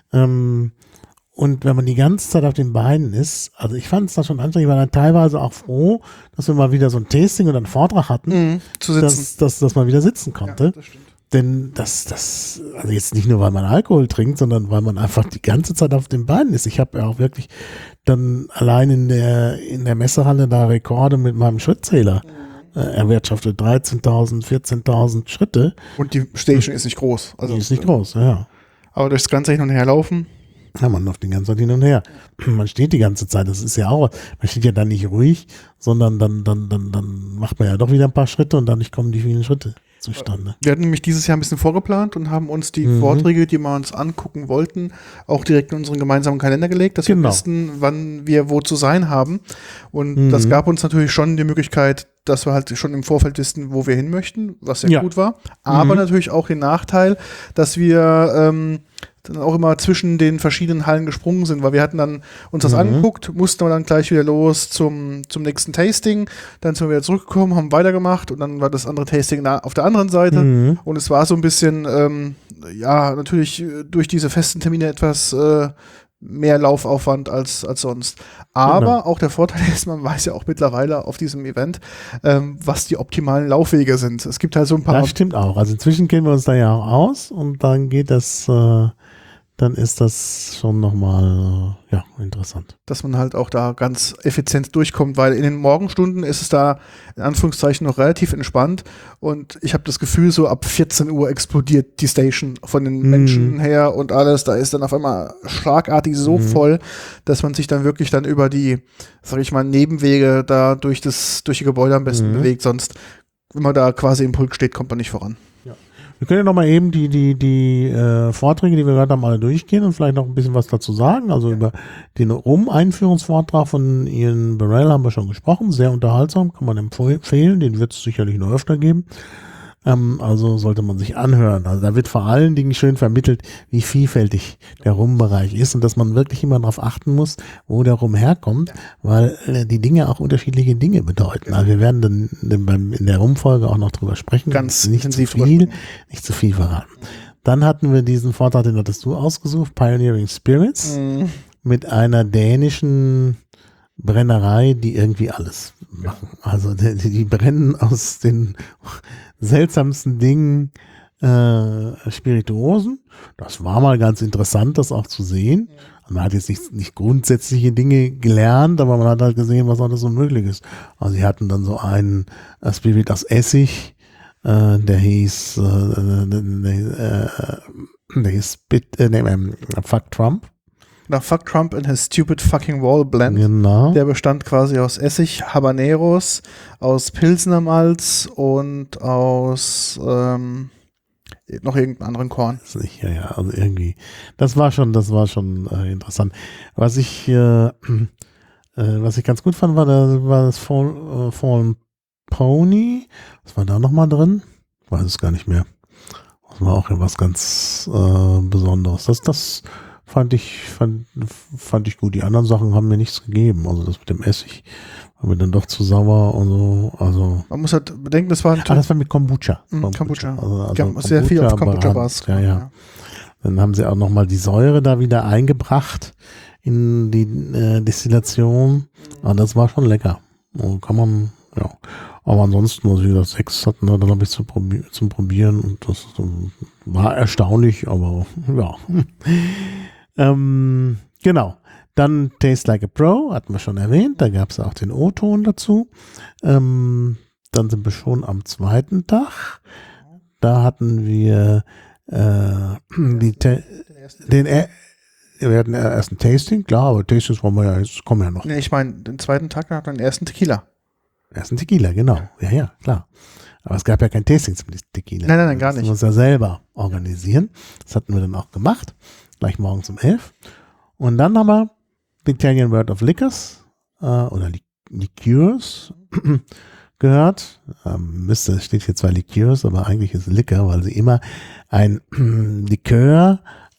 Speaker 2: Ähm, Und wenn man die ganze Zeit auf den Beinen ist, also ich fand es da schon anstrengend, ich war dann teilweise auch froh, dass wir mal wieder so ein Tasting oder einen Vortrag hatten,
Speaker 1: Mhm, zu sitzen.
Speaker 2: dass, dass, dass man wieder sitzen konnte.
Speaker 1: Ja, das stimmt.
Speaker 2: Denn das, das, also jetzt nicht nur, weil man Alkohol trinkt, sondern weil man einfach die ganze Zeit auf den Beinen ist. Ich habe ja auch wirklich dann allein in der, in der Messehalle da Rekorde mit meinem Schrittzähler äh, erwirtschaftet. dreizehntausend, vierzehntausend Schritte.
Speaker 1: Und die Station ist nicht groß. Also
Speaker 2: Die ist nicht groß, ja.
Speaker 1: Aber durchs ganze Hin und Her laufen.
Speaker 2: Ja, man läuft die ganze Zeit hin und her. Man steht die ganze Zeit, das ist ja auch, man steht ja dann nicht ruhig, sondern dann, dann, dann, dann macht man ja doch wieder ein paar Schritte und dadurch kommen die vielen Schritte zustande.
Speaker 1: Wir hatten nämlich dieses Jahr ein bisschen vorgeplant und haben uns die
Speaker 2: Mhm.
Speaker 1: Vorträge, die wir uns angucken wollten, auch direkt in unseren gemeinsamen Kalender gelegt, dass
Speaker 2: Genau.
Speaker 1: wir wussten, wann wir wo zu sein haben. Und
Speaker 2: Mhm.
Speaker 1: das gab uns natürlich schon die Möglichkeit, dass wir halt schon im Vorfeld wissen, wo wir hin möchten, was sehr
Speaker 2: Ja.
Speaker 1: gut war. Aber
Speaker 2: Mhm.
Speaker 1: natürlich auch den Nachteil, dass wir ähm, dann auch immer zwischen den verschiedenen Hallen gesprungen sind, weil wir hatten dann uns das
Speaker 2: Mhm.
Speaker 1: angeguckt, mussten wir dann gleich wieder los zum, zum nächsten Tasting, dann sind wir wieder zurückgekommen, haben weitergemacht und dann war das andere Tasting na, auf der anderen Seite
Speaker 2: Mhm.
Speaker 1: und es war so ein bisschen, ähm, ja, natürlich äh, durch diese festen Termine etwas äh, mehr Laufaufwand als, als sonst. Aber
Speaker 2: Genau.
Speaker 1: auch der Vorteil ist, man weiß ja auch mittlerweile auf diesem Event, ähm, was die optimalen Laufwege sind. Es gibt halt so ein paar
Speaker 2: Das stimmt auch. Also inzwischen kennen wir uns da ja auch aus und dann geht das, äh, dann ist das schon nochmal, äh, ja, interessant.
Speaker 1: dass man halt auch da ganz effizient durchkommt, weil in den Morgenstunden ist es da in Anführungszeichen noch relativ entspannt und ich habe das Gefühl, so ab vierzehn Uhr explodiert die Station von den
Speaker 2: Mhm.
Speaker 1: Menschen her und alles, da ist dann auf einmal schlagartig so
Speaker 2: Mhm.
Speaker 1: voll, dass man sich dann wirklich dann über die, sag ich mal, Nebenwege da durch das, durch die Gebäude am besten
Speaker 2: Mhm.
Speaker 1: bewegt, sonst, wenn man da quasi im Pulk steht, kommt man nicht voran.
Speaker 2: Wir können ja nochmal eben die, die, die äh, Vorträge, die wir gerade haben, alle durchgehen und vielleicht noch ein bisschen was dazu sagen. Also über den Rum-Einführungsvortrag von Ian Burrell haben wir schon gesprochen. Sehr unterhaltsam, kann man empfehlen. Den wird es sicherlich noch öfter geben. Ähm, also sollte man sich anhören. Also da wird vor allen Dingen schön vermittelt, wie vielfältig der Rum-Bereich ist und dass man wirklich immer darauf achten muss, wo der Rum herkommt, weil äh, die Dinge auch unterschiedliche Dinge bedeuten. Also wir werden dann, dann beim, in der Rum-Folge auch noch drüber sprechen.
Speaker 1: Ganz
Speaker 2: nicht zu
Speaker 1: intensiv drüber
Speaker 2: viel,
Speaker 1: sprechen.
Speaker 2: nicht zu viel verraten. Dann hatten wir diesen Vortrag, den hattest du ausgesucht, Pioneering Spirits, mit einer dänischen Brennerei, die irgendwie alles machen. Also die, die brennen aus den seltsamsten Dingen äh, Spirituosen. Das war mal ganz interessant, das auch zu sehen. Man hat jetzt nicht, nicht grundsätzliche Dinge gelernt, aber man hat halt gesehen, was alles so möglich ist. Also sie hatten dann so einen äh, Spirit aus Essig, äh, der hieß äh, der, äh, der hieß Bit, äh, nee, ähm, Fuck Trump.
Speaker 1: Nach Fuck Trump and his stupid fucking wall blend.
Speaker 2: Genau.
Speaker 1: Der bestand quasi aus Essig, Habaneros, aus Pilsner Malz und aus ähm, noch irgendeinem anderen Korn.
Speaker 2: Ja, ja, also irgendwie. Das war schon, das war schon äh, interessant. Was ich, äh, äh, was ich ganz gut fand, war, der, war das Fall, äh, Fallen Pony. Was war da nochmal drin? Ich weiß es gar nicht mehr. Das war auch was ganz äh, Besonderes. Das, das fand ich, fand, fand ich gut. Die anderen Sachen haben mir nichts gegeben. Also das mit dem Essig war mir dann doch zu sauer und so. Also.
Speaker 1: Man muss halt bedenken, das war ein
Speaker 2: Ah, das war mit Kombucha.
Speaker 1: Mhm, Kombucha.
Speaker 2: Also, also
Speaker 1: Die haben sehr viel auf Kombucha-Basis
Speaker 2: ja,
Speaker 1: gemacht,
Speaker 2: ja.
Speaker 1: ja.
Speaker 2: Dann haben sie auch nochmal die Säure da wieder eingebracht in die äh, Destillation. Ah, das war schon lecker. Also kann man, ja. Aber ansonsten, also wie gesagt, sechs hatten wir dann noch ein bisschen probi- zum Probieren und das ähm, war erstaunlich, aber ja. ähm, genau. Dann Taste Like a Pro, hatten wir schon erwähnt, da gab es auch den O-Ton dazu. Ähm, dann sind wir schon am zweiten Tag. Da hatten wir äh, die te- den äh, wir hatten erst ein Tasting, klar, aber Tastings wollen wir ja, jetzt kommen ja noch.
Speaker 1: Nee, ich meine, den zweiten Tag hat man den ersten Tequila.
Speaker 2: Ersten Tequila, genau. Ja, ja, klar. Aber es gab ja kein Tasting zum Tequila.
Speaker 1: Nein, nein, nein, gar nicht.
Speaker 2: Wir mussten uns ja selber organisieren. Das hatten wir dann auch gemacht. Gleich morgens um elf. Und dann haben wir The Italian World of Liquors äh, oder Li- Liqueurs gehört. Ähm, müsste, es steht hier zwar Liqueurs, aber eigentlich ist es Liquor, weil sie immer ein Likör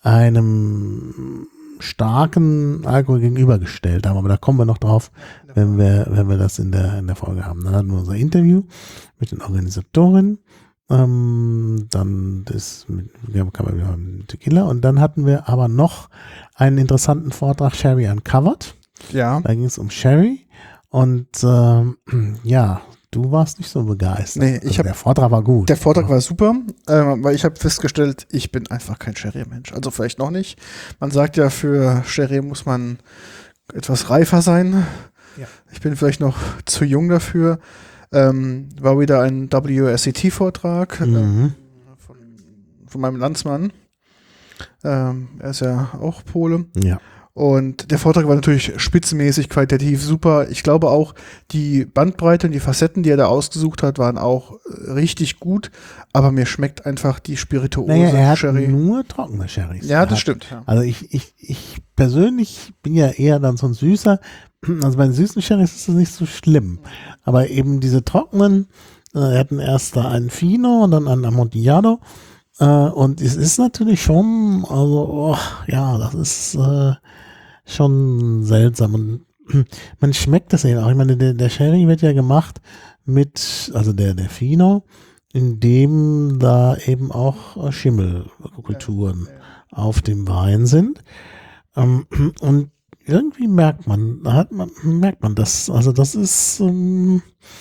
Speaker 2: einem starken Alkohol gegenübergestellt haben. Aber da kommen wir noch drauf, wenn wir, wenn wir das in der, in der Folge haben. Dann hatten wir unser Interview mit den Organisatorinnen. Ähm, dann das mit, ja, kann man wieder Tequila. Und dann hatten wir aber noch einen interessanten Vortrag, Sherry Uncovered.
Speaker 1: Ja.
Speaker 2: Da ging es um Sherry. Und ähm, ja, du warst nicht so begeistert.
Speaker 1: Nee, ich
Speaker 2: also
Speaker 1: hab,
Speaker 2: der Vortrag war gut.
Speaker 1: Der Vortrag war super, äh, weil ich habe festgestellt, ich bin einfach kein Sherry-Mensch. Also vielleicht noch nicht. Man sagt ja, für Sherry muss man etwas reifer sein. Ja. Ich bin vielleicht noch zu jung dafür. Ähm, war wieder ein W S E T-Vortrag
Speaker 2: Mhm.
Speaker 1: äh, von, von meinem Landsmann. Ähm, er ist ja auch Pole.
Speaker 2: Ja.
Speaker 1: Und der Vortrag war natürlich spitzenmäßig, qualitativ super. Ich glaube auch, die Bandbreite und die Facetten, die er da ausgesucht hat, waren auch richtig gut. Aber mir schmeckt einfach die Spirituose
Speaker 2: Naja, er hat
Speaker 1: Sherry.
Speaker 2: nur trockene Sherrys.
Speaker 1: Ja,
Speaker 2: Er
Speaker 1: das
Speaker 2: hat,
Speaker 1: stimmt. Ja.
Speaker 2: Also ich, ich, ich persönlich bin ja eher dann so ein Süßer. Also bei den süßen Sherrys ist das nicht so schlimm. Aber eben diese trockenen, äh, wir hatten erst da einen Fino und dann einen Amontillado. Äh, und es ist natürlich schon, also, oh, ja, das ist äh, schon seltsam. Und man schmeckt das eben auch. Ich meine, der, der Sherry wird ja gemacht mit, also der, der Fino, in dem da eben auch Schimmelkulturen auf dem Wein sind. Ähm, und irgendwie merkt man, da hat man, merkt man das. Also das ist, ähm,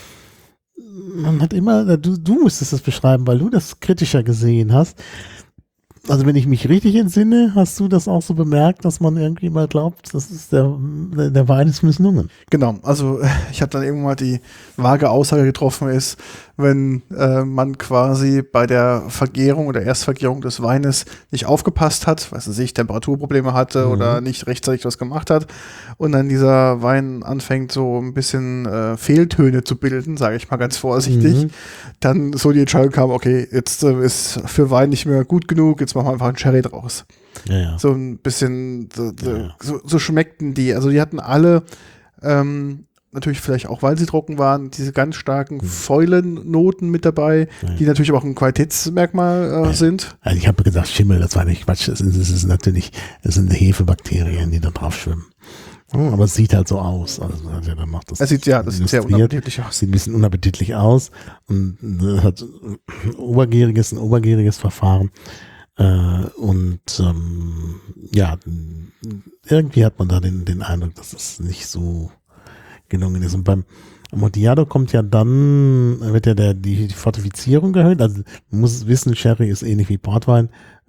Speaker 2: man hat immer, du, du musstest das beschreiben, weil du das kritischer gesehen hast. Also wenn ich mich richtig entsinne, hast du das auch so bemerkt, dass man irgendwie mal glaubt, das ist der, der Wein ist misslungen.
Speaker 1: Genau, also ich habe dann irgendwann mal die vage Aussage getroffen ist, wenn äh, man quasi bei der Vergärung oder Erstvergärung des Weines nicht aufgepasst hat, weiß ich nicht, Temperaturprobleme hatte
Speaker 2: Mhm.
Speaker 1: oder nicht rechtzeitig was gemacht hat und dann dieser Wein anfängt so ein bisschen äh, Fehltöne zu bilden, sage ich mal ganz vorsichtig,
Speaker 2: Mhm.
Speaker 1: dann so die Entscheidung kam, okay, jetzt äh, ist für Wein nicht mehr gut genug, jetzt machen wir einfach einen Sherry draus.
Speaker 2: Ja, ja.
Speaker 1: So ein bisschen, so, so,
Speaker 2: Ja.
Speaker 1: so, so schmeckten die. Also die hatten alle, ähm, natürlich vielleicht auch, weil sie trocken waren, diese ganz starken Fäulennoten mit dabei,
Speaker 2: Ja.
Speaker 1: die natürlich auch ein Qualitätsmerkmal äh,
Speaker 2: Ja.
Speaker 1: sind.
Speaker 2: Also ich habe gesagt, Schimmel, das war nicht Quatsch. Das ist, das ist natürlich, das sind Hefebakterien, die da drauf schwimmen. Hm, aber es sieht halt so aus. Also, ja, dann macht das
Speaker 1: Es sieht, ja, das sieht sehr
Speaker 2: illustriert.
Speaker 1: unappetitlich aus.
Speaker 2: Sieht ein bisschen unappetitlich aus und äh, hat ein obergäriges, ein obergäriges Verfahren. Äh, und ähm, ja, irgendwie hat man da den, den Eindruck, dass es nicht so gelungen ist. Und beim Amontillado kommt ja dann, wird ja der, die, die Fortifizierung erhöht. Also man muss wissen, Sherry ist ähnlich wie Portwein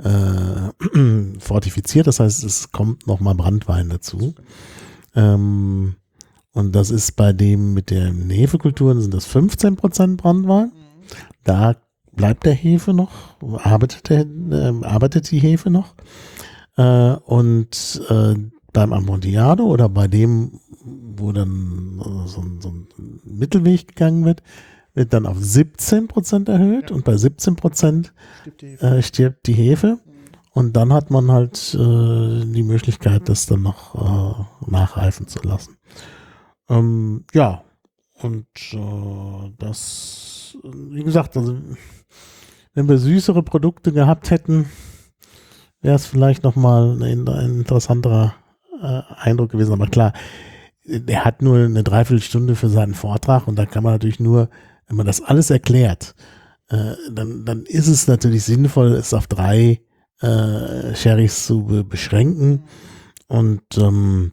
Speaker 2: äh, fortifiziert. Das heißt, es kommt nochmal Brandwein dazu. Ähm, und das ist bei dem mit den Hefekulturen sind das fünfzehn Prozent Brandwein. Da bleibt der Hefe noch, arbeitet, der, äh, arbeitet die Hefe noch. Äh, und äh, beim Amontillado oder bei dem, wo dann äh, so, ein- so ein Mittelweg gegangen wird, wird dann auf siebzehn Prozent erhöht und bei siebzehn Prozent äh, stirbt die Hefe. Und dann hat man halt äh, die Möglichkeit, das dann noch äh, nachreifen zu lassen. Ähm, ja, und äh, das, wie gesagt, also wenn wir süßere Produkte gehabt hätten, wäre es vielleicht nochmal ein, ein interessanterer äh, Eindruck gewesen. Aber klar, er hat nur eine Dreiviertelstunde für seinen Vortrag und da kann man natürlich nur, wenn man das alles erklärt, äh, dann, dann ist es natürlich sinnvoll, es auf drei äh, Sherrys zu be beschränken. Und ähm,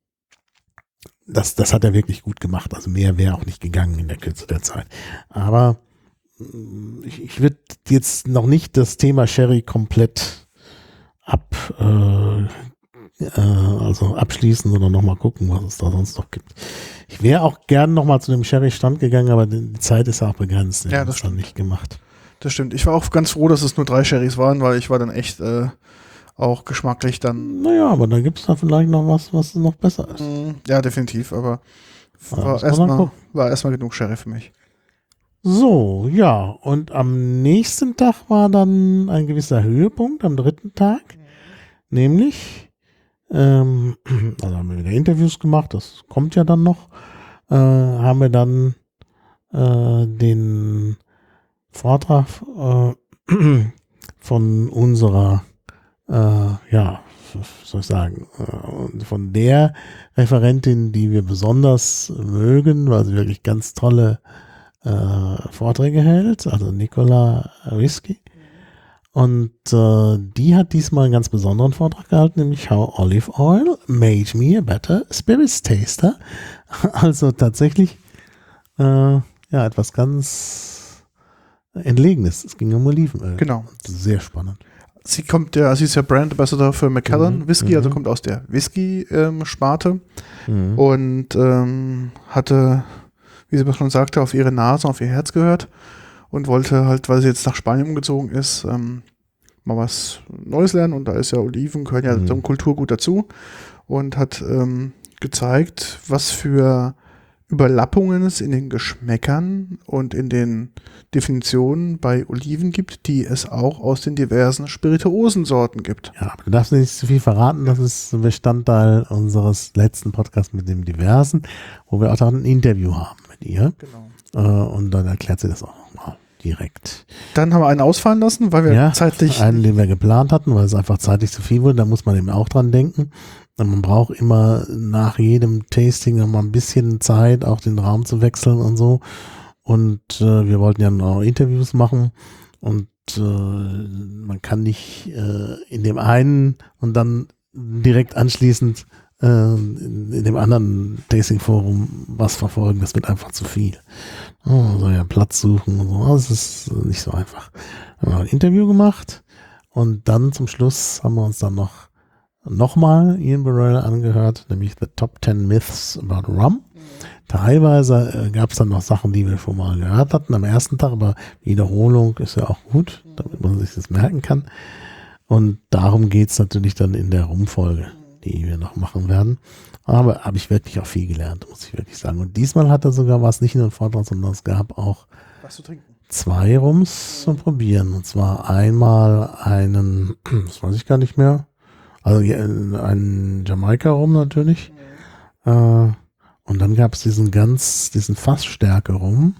Speaker 2: das, das hat er wirklich gut gemacht. Also mehr wäre auch nicht gegangen in der Kürze der Zeit. Aber mh, ich, ich würde jetzt noch nicht das Thema Sherry komplett ab, äh, äh, also abschließen, sondern nochmal gucken, was es da sonst noch gibt. Ich wäre auch gern nochmal zu dem Sherry-Stand gegangen, aber die Zeit ist ja auch begrenzt. Den
Speaker 1: Ja,
Speaker 2: haben
Speaker 1: das
Speaker 2: wir dann nicht gemacht.
Speaker 1: Das stimmt. Ich war auch ganz froh, dass es nur drei Sherrys waren, weil ich war dann echt äh, auch geschmacklich dann.
Speaker 2: Naja, aber dann gibt es da vielleicht noch was, was noch besser ist.
Speaker 1: Ja, definitiv, aber
Speaker 2: Ja,
Speaker 1: war
Speaker 2: muss man
Speaker 1: erstmal
Speaker 2: gucken.
Speaker 1: war erstmal genug Sherry für mich.
Speaker 2: So, ja, und am nächsten Tag war dann ein gewisser Höhepunkt, am dritten Tag, nämlich, ähm, also haben wir wieder Interviews gemacht, das kommt ja dann noch, äh, haben wir dann äh, den Vortrag äh, von unserer, äh, ja, was soll ich sagen, äh, von der Referentin, die wir besonders mögen, weil sie wirklich ganz tolle äh, Vorträge hält, also Nicola Risky. Und äh, die hat diesmal einen ganz besonderen Vortrag gehalten, nämlich How Olive Oil Made Me a Better Spirits Taster. Also tatsächlich äh, ja, etwas ganz Entlegenes. Es ging um Olivenöl.
Speaker 1: Genau.
Speaker 2: Sehr spannend.
Speaker 1: Sie kommt ja, sie ist ja Brand Ambassador für Macallan
Speaker 2: Mhm,
Speaker 1: Whisky,
Speaker 2: mhm.
Speaker 1: also kommt aus der Whisky-Sparte
Speaker 2: Mhm.
Speaker 1: und ähm, hatte, wie sie schon sagte, auf ihre Nase, auf ihr Herz gehört und wollte halt, weil sie jetzt nach Spanien umgezogen ist, ähm, mal was Neues lernen und da ist ja Oliven, gehören ja
Speaker 2: Mhm.
Speaker 1: zum Kulturgut dazu und hat ähm, gezeigt, was für Überlappungen es in den Geschmäckern und in den Definitionen bei Oliven gibt, die es auch aus den diversen Spirituosensorten gibt.
Speaker 2: Ja, aber du darfst nicht zu viel verraten. Das ist Bestandteil unseres letzten Podcasts mit dem Diversen, wo wir auch dann ein Interview haben mit ihr.
Speaker 1: Genau.
Speaker 2: Äh, und dann erklärt sie das auch nochmal direkt.
Speaker 1: Dann haben wir einen ausfallen lassen, weil wir
Speaker 2: Ja,
Speaker 1: zeitlich
Speaker 2: einen, den wir geplant hatten, weil es einfach zeitlich zu viel wurde. Da muss man eben auch dran denken. Und man braucht immer nach jedem Tasting noch mal ein bisschen Zeit, auch den Raum zu wechseln und so. Und äh, wir wollten ja noch Interviews machen und äh, man kann nicht äh, in dem einen und dann direkt anschließend äh, in, in dem anderen Tasting-Forum was verfolgen. Das wird einfach zu viel. Oh, soll ja Platz suchen und so. Das ist nicht so einfach. Wir haben ein Interview gemacht und dann zum Schluss haben wir uns dann noch nochmal Ian Burrell angehört, nämlich The Top ten Myths About Rum. Teilweise äh, gab es dann noch Sachen, die wir schon mal gehört hatten am ersten Tag, aber Wiederholung ist ja auch gut, damit man sich das merken kann. Und darum geht es natürlich dann in der Rumfolge, die wir noch machen werden. Aber habe ich wirklich auch viel gelernt, muss ich wirklich sagen. Und diesmal hat er sogar was, nicht nur einen Vortrag, sondern es gab auch
Speaker 1: was zu trinken.
Speaker 2: zwei Rums zum Probieren. Und zwar einmal einen, das weiß ich gar nicht mehr, also ja, einen Jamaika-Rum natürlich. Äh, und dann gab es diesen ganz, diesen Fassstärke-Rum.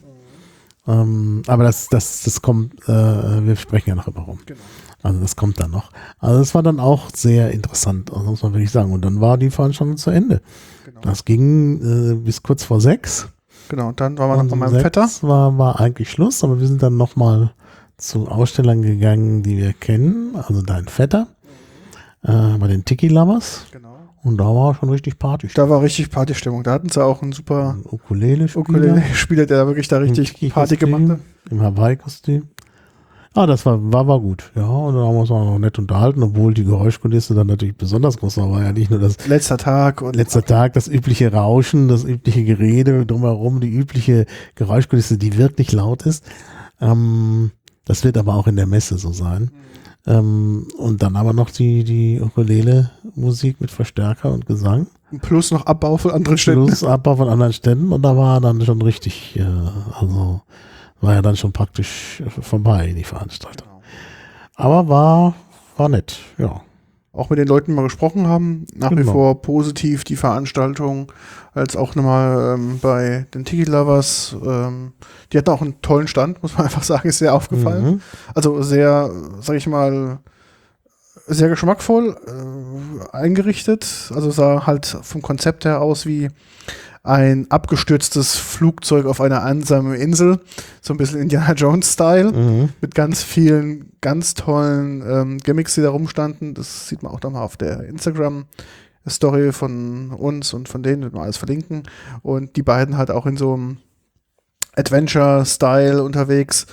Speaker 2: Ähm, aber das, das, das kommt, äh, wir sprechen ja noch über Rum.
Speaker 1: Genau.
Speaker 2: Also das kommt dann noch. Also das war dann auch sehr interessant, also muss man wirklich sagen. Und dann war die Veranstaltung zu Ende.
Speaker 1: Genau.
Speaker 2: Das ging äh, bis kurz vor sechs.
Speaker 1: Genau, dann waren wir noch
Speaker 2: Und
Speaker 1: bei
Speaker 2: um
Speaker 1: meinem
Speaker 2: sechs
Speaker 1: Vetter.
Speaker 2: War, war eigentlich Schluss, aber wir sind dann nochmal zu Ausstellern gegangen, die wir kennen. Also dein Vetter, äh, bei den Tiki Lovers.
Speaker 1: Genau.
Speaker 2: Und da war schon richtig Party.
Speaker 1: Da war richtig Partystimmung. Da hatten sie auch einen super
Speaker 2: Ein Ukulele-Spieler.
Speaker 1: Ukulele-Spieler, der da wirklich da richtig Party gemacht hat.
Speaker 2: Im Hawaii-Kostüm. Ah, das war, war, war gut. Ja, und dann haben wir uns auch noch nett unterhalten, obwohl die Geräuschkulisse dann natürlich besonders groß war. War ja nicht nur das
Speaker 1: Letzter Tag und
Speaker 2: letzter Tag, das übliche Rauschen, das übliche Gerede drumherum, die übliche Geräuschkulisse, die wirklich laut ist. Ähm, das wird aber auch in der Messe so sein. Ähm, und dann aber noch die, die Ukulele-Musik mit Verstärker und Gesang.
Speaker 1: plus noch Abbau von anderen Städten.
Speaker 2: Plus Abbau von anderen Ständen. Und da war dann schon richtig, äh, also war ja dann schon praktisch vorbei, die Veranstaltung.
Speaker 1: Genau.
Speaker 2: Aber war, war nett, ja.
Speaker 1: Auch mit den Leuten mal gesprochen haben. Nach wie
Speaker 2: Genau.
Speaker 1: vor positiv die Veranstaltung. Als auch nochmal ähm, bei den Tiki Lovers. Ähm, die hatten auch einen tollen Stand, muss man einfach sagen, ist sehr aufgefallen.
Speaker 2: Mhm.
Speaker 1: Also sehr, sag ich mal, sehr geschmackvoll äh, eingerichtet. Also sah halt vom Konzept her aus wie ein abgestürztes Flugzeug auf einer einsamen Insel. So ein bisschen Indiana Jones-Style.
Speaker 2: Mhm.
Speaker 1: Mit ganz vielen, ganz tollen ähm, Gimmicks, die da rumstanden. Das sieht man auch nochmal auf der Instagram-Story von uns und von denen, wird man alles verlinken. Und die beiden halt auch in so einem Adventure-Style unterwegs.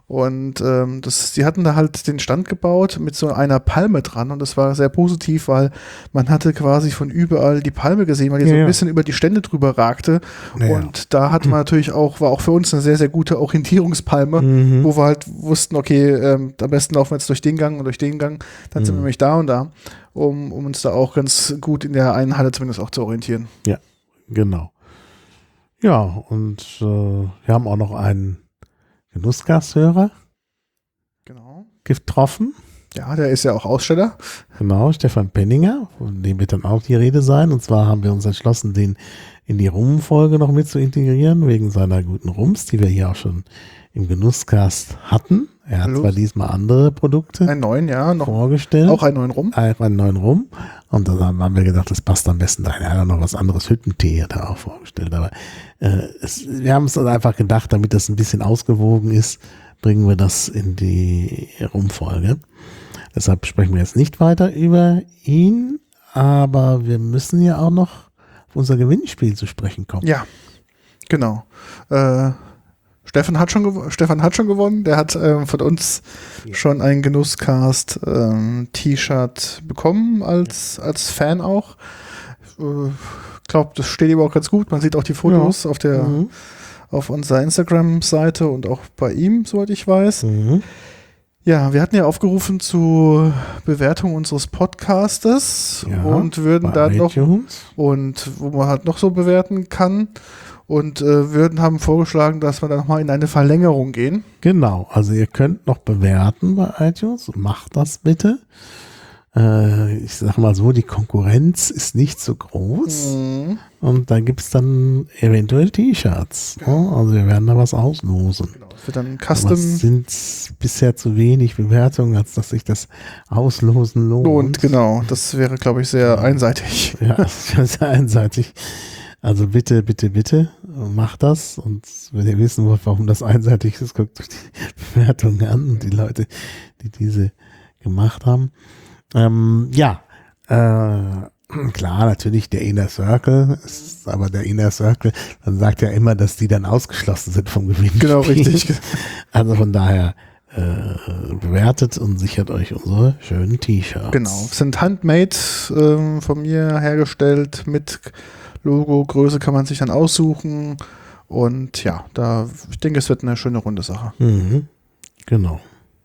Speaker 1: Und ähm, das, die hatten da halt den Stand gebaut mit so einer Palme dran und das war sehr positiv, weil man hatte quasi von überall die Palme gesehen, weil die
Speaker 2: Ja,
Speaker 1: so ein
Speaker 2: ja.
Speaker 1: bisschen über die Stände drüber ragte.
Speaker 2: Ja.
Speaker 1: Und da hatte man natürlich auch, war auch für uns eine sehr, sehr gute Orientierungspalme,
Speaker 2: Mhm.
Speaker 1: wo wir halt wussten, okay, ähm, am besten laufen wir jetzt durch den Gang und durch den Gang, dann sind wir nämlich da und da, um, um uns da auch ganz gut in der einen Halle zumindest auch zu orientieren.
Speaker 2: Ja, genau. Ja, und äh, wir haben auch noch einen Genussgashörer
Speaker 1: Genau.
Speaker 2: getroffen.
Speaker 1: Ja, der ist ja auch Aussteller.
Speaker 2: Genau, Stefan Penninger, von dem wird dann auch die Rede sein. Und zwar haben wir uns entschlossen, den in die Rum-Folge noch mit zu integrieren, wegen seiner guten Rums, die wir hier auch schon im Genusscast hatten. Er hat
Speaker 1: Hallo.
Speaker 2: zwar diesmal andere Produkte
Speaker 1: Einen neuen, ja, noch
Speaker 2: vorgestellt.
Speaker 1: auch einen neuen rum.
Speaker 2: Auch einen neuen Rum. Und dann haben wir gedacht, das passt am besten dahin. Er hat auch noch was anderes, Hüttentee hat er auch vorgestellt. Aber äh, es, wir haben es dann einfach gedacht, damit das ein bisschen ausgewogen ist, bringen wir das in die Rumfolge. Deshalb sprechen wir jetzt nicht weiter über ihn, aber wir müssen ja auch noch auf unser Gewinnspiel zu sprechen kommen.
Speaker 1: Ja, genau. Äh, Stefan hat schon gew- Stefan hat schon gewonnen. Der hat ähm, von uns
Speaker 2: Ja.
Speaker 1: schon ein Genusscast ähm, T-Shirt bekommen als, als Fan auch. Ich äh, glaube, das steht ihm auch ganz gut. Man sieht auch die Fotos auf der
Speaker 2: Mhm.
Speaker 1: auf unserer Instagram-Seite und auch bei ihm, soweit ich weiß.
Speaker 2: Mhm.
Speaker 1: Ja, wir hatten ja aufgerufen zur Bewertung unseres Podcastes
Speaker 2: Ja,
Speaker 1: und würden
Speaker 2: bei
Speaker 1: da noch
Speaker 2: iTunes.
Speaker 1: und wo man halt noch so bewerten kann und äh, würden haben vorgeschlagen, dass wir da nochmal in eine Verlängerung gehen.
Speaker 2: Genau, also ihr könnt noch bewerten bei iTunes. Macht das bitte. Äh, ich sag mal so, die Konkurrenz ist nicht so groß.
Speaker 1: Mhm.
Speaker 2: Und da gibt es dann eventuell T-Shirts. Ne? Also wir werden da was auslosen.
Speaker 1: Das wird dann ein
Speaker 2: Aber
Speaker 1: Custom
Speaker 2: es sind bisher zu wenig Bewertungen, als dass sich das Auslosen lohnt.
Speaker 1: und genau, das wäre, glaube ich, sehr einseitig.
Speaker 2: Ja, das ist sehr einseitig. Also bitte, bitte, bitte, macht das. Und wenn ihr wissen wollt, warum das einseitig ist, guckt euch die Bewertungen an und die Leute, die diese gemacht haben. Ähm, ja, äh, klar, natürlich der Inner Circle, ist aber der Inner Circle, man sagt ja immer, dass die dann ausgeschlossen sind vom Gewinnspiel.
Speaker 1: Genau, richtig.
Speaker 2: Also von daher äh, bewertet und sichert euch unsere schönen T-Shirts.
Speaker 1: Genau, sind handmade ähm, von mir hergestellt mit Logo, Größe kann man sich dann aussuchen und ja, da ich denke, es wird eine schöne runde Sache.
Speaker 2: Mhm. Genau.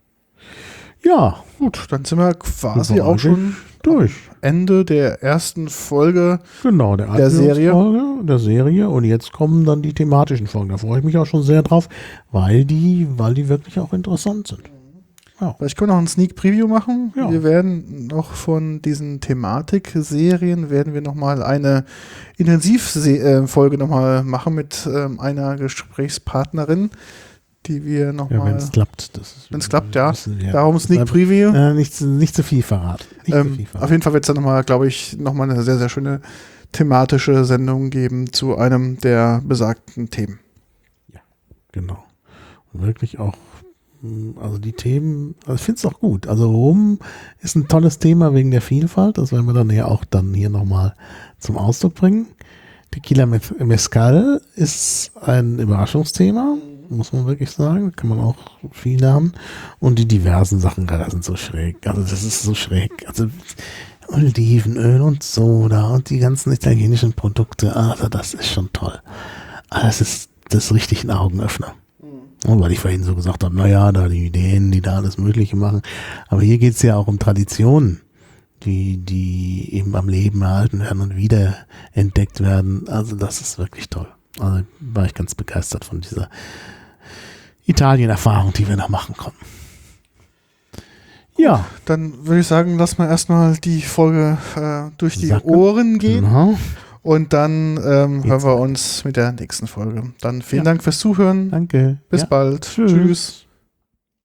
Speaker 2: Ja,
Speaker 1: Gut, dann sind wir quasi
Speaker 2: sind wir
Speaker 1: auch schon
Speaker 2: durch.
Speaker 1: Ende der ersten Folge.
Speaker 2: Genau, der,
Speaker 1: Der Serie.
Speaker 2: Folge, der Serie. Und jetzt kommen dann die thematischen Folgen. Da freue ich mich auch schon sehr drauf, weil die, weil die wirklich auch interessant sind.
Speaker 1: Vielleicht können wir noch ein Sneak Preview machen.
Speaker 2: Ja.
Speaker 1: Wir werden noch von diesen Thematik-Serien werden wir nochmal eine Intensivfolge nochmal machen mit ähm, einer Gesprächspartnerin, die wir
Speaker 2: Ja,
Speaker 1: nochmal,
Speaker 2: wenn es klappt.
Speaker 1: wenn es klappt, ja.
Speaker 2: wissen wir.
Speaker 1: Darum Sneak
Speaker 2: Deshalb,
Speaker 1: Preview.
Speaker 2: Äh, nicht, zu- nicht zu viel verraten. Nicht zu
Speaker 1: Ähm,
Speaker 2: viel
Speaker 1: auf
Speaker 2: verraten.
Speaker 1: jeden Fall wird es dann nochmal, glaube ich, nochmal eine sehr, sehr schöne thematische Sendung geben zu einem der besagten Themen.
Speaker 2: Genau. Und wirklich auch, mh, also die Themen, also ich finde es auch gut. Also Rum ist ein tolles Thema wegen der Vielfalt. Das werden wir dann ja auch dann hier nochmal zum Ausdruck bringen. Tequila Mez- Mezcal ist ein Überraschungsthema, muss man wirklich sagen. Da kann man auch viel lernen. Und die diversen Sachen, das sind so schräg. Also das ist so schräg. Also Olivenöl und Soda und die ganzen italienischen Produkte, also das ist schon toll. Also das ist, das ist richtig ein Augenöffner. Und weil ich vorhin so gesagt habe, naja, da die Ideen, die da alles Mögliche machen. Aber hier geht es ja auch um Traditionen, die, die eben am Leben erhalten werden und wieder entdeckt werden. Also das ist wirklich toll. Also war ich ganz begeistert von dieser Italien-Erfahrung, die wir da machen konnten. Ja,
Speaker 1: Dann würde ich sagen, lass mal erstmal die Folge äh, durch die
Speaker 2: Sacken.
Speaker 1: Ohren gehen
Speaker 2: genau.
Speaker 1: und dann ähm, hören
Speaker 2: Geht's
Speaker 1: wir uns mit der nächsten Folge. Dann vielen
Speaker 2: Ja.
Speaker 1: Dank fürs Zuhören.
Speaker 2: Danke.
Speaker 1: Bis
Speaker 2: Ja.
Speaker 1: bald.
Speaker 2: Tschüss.
Speaker 1: Tschüss.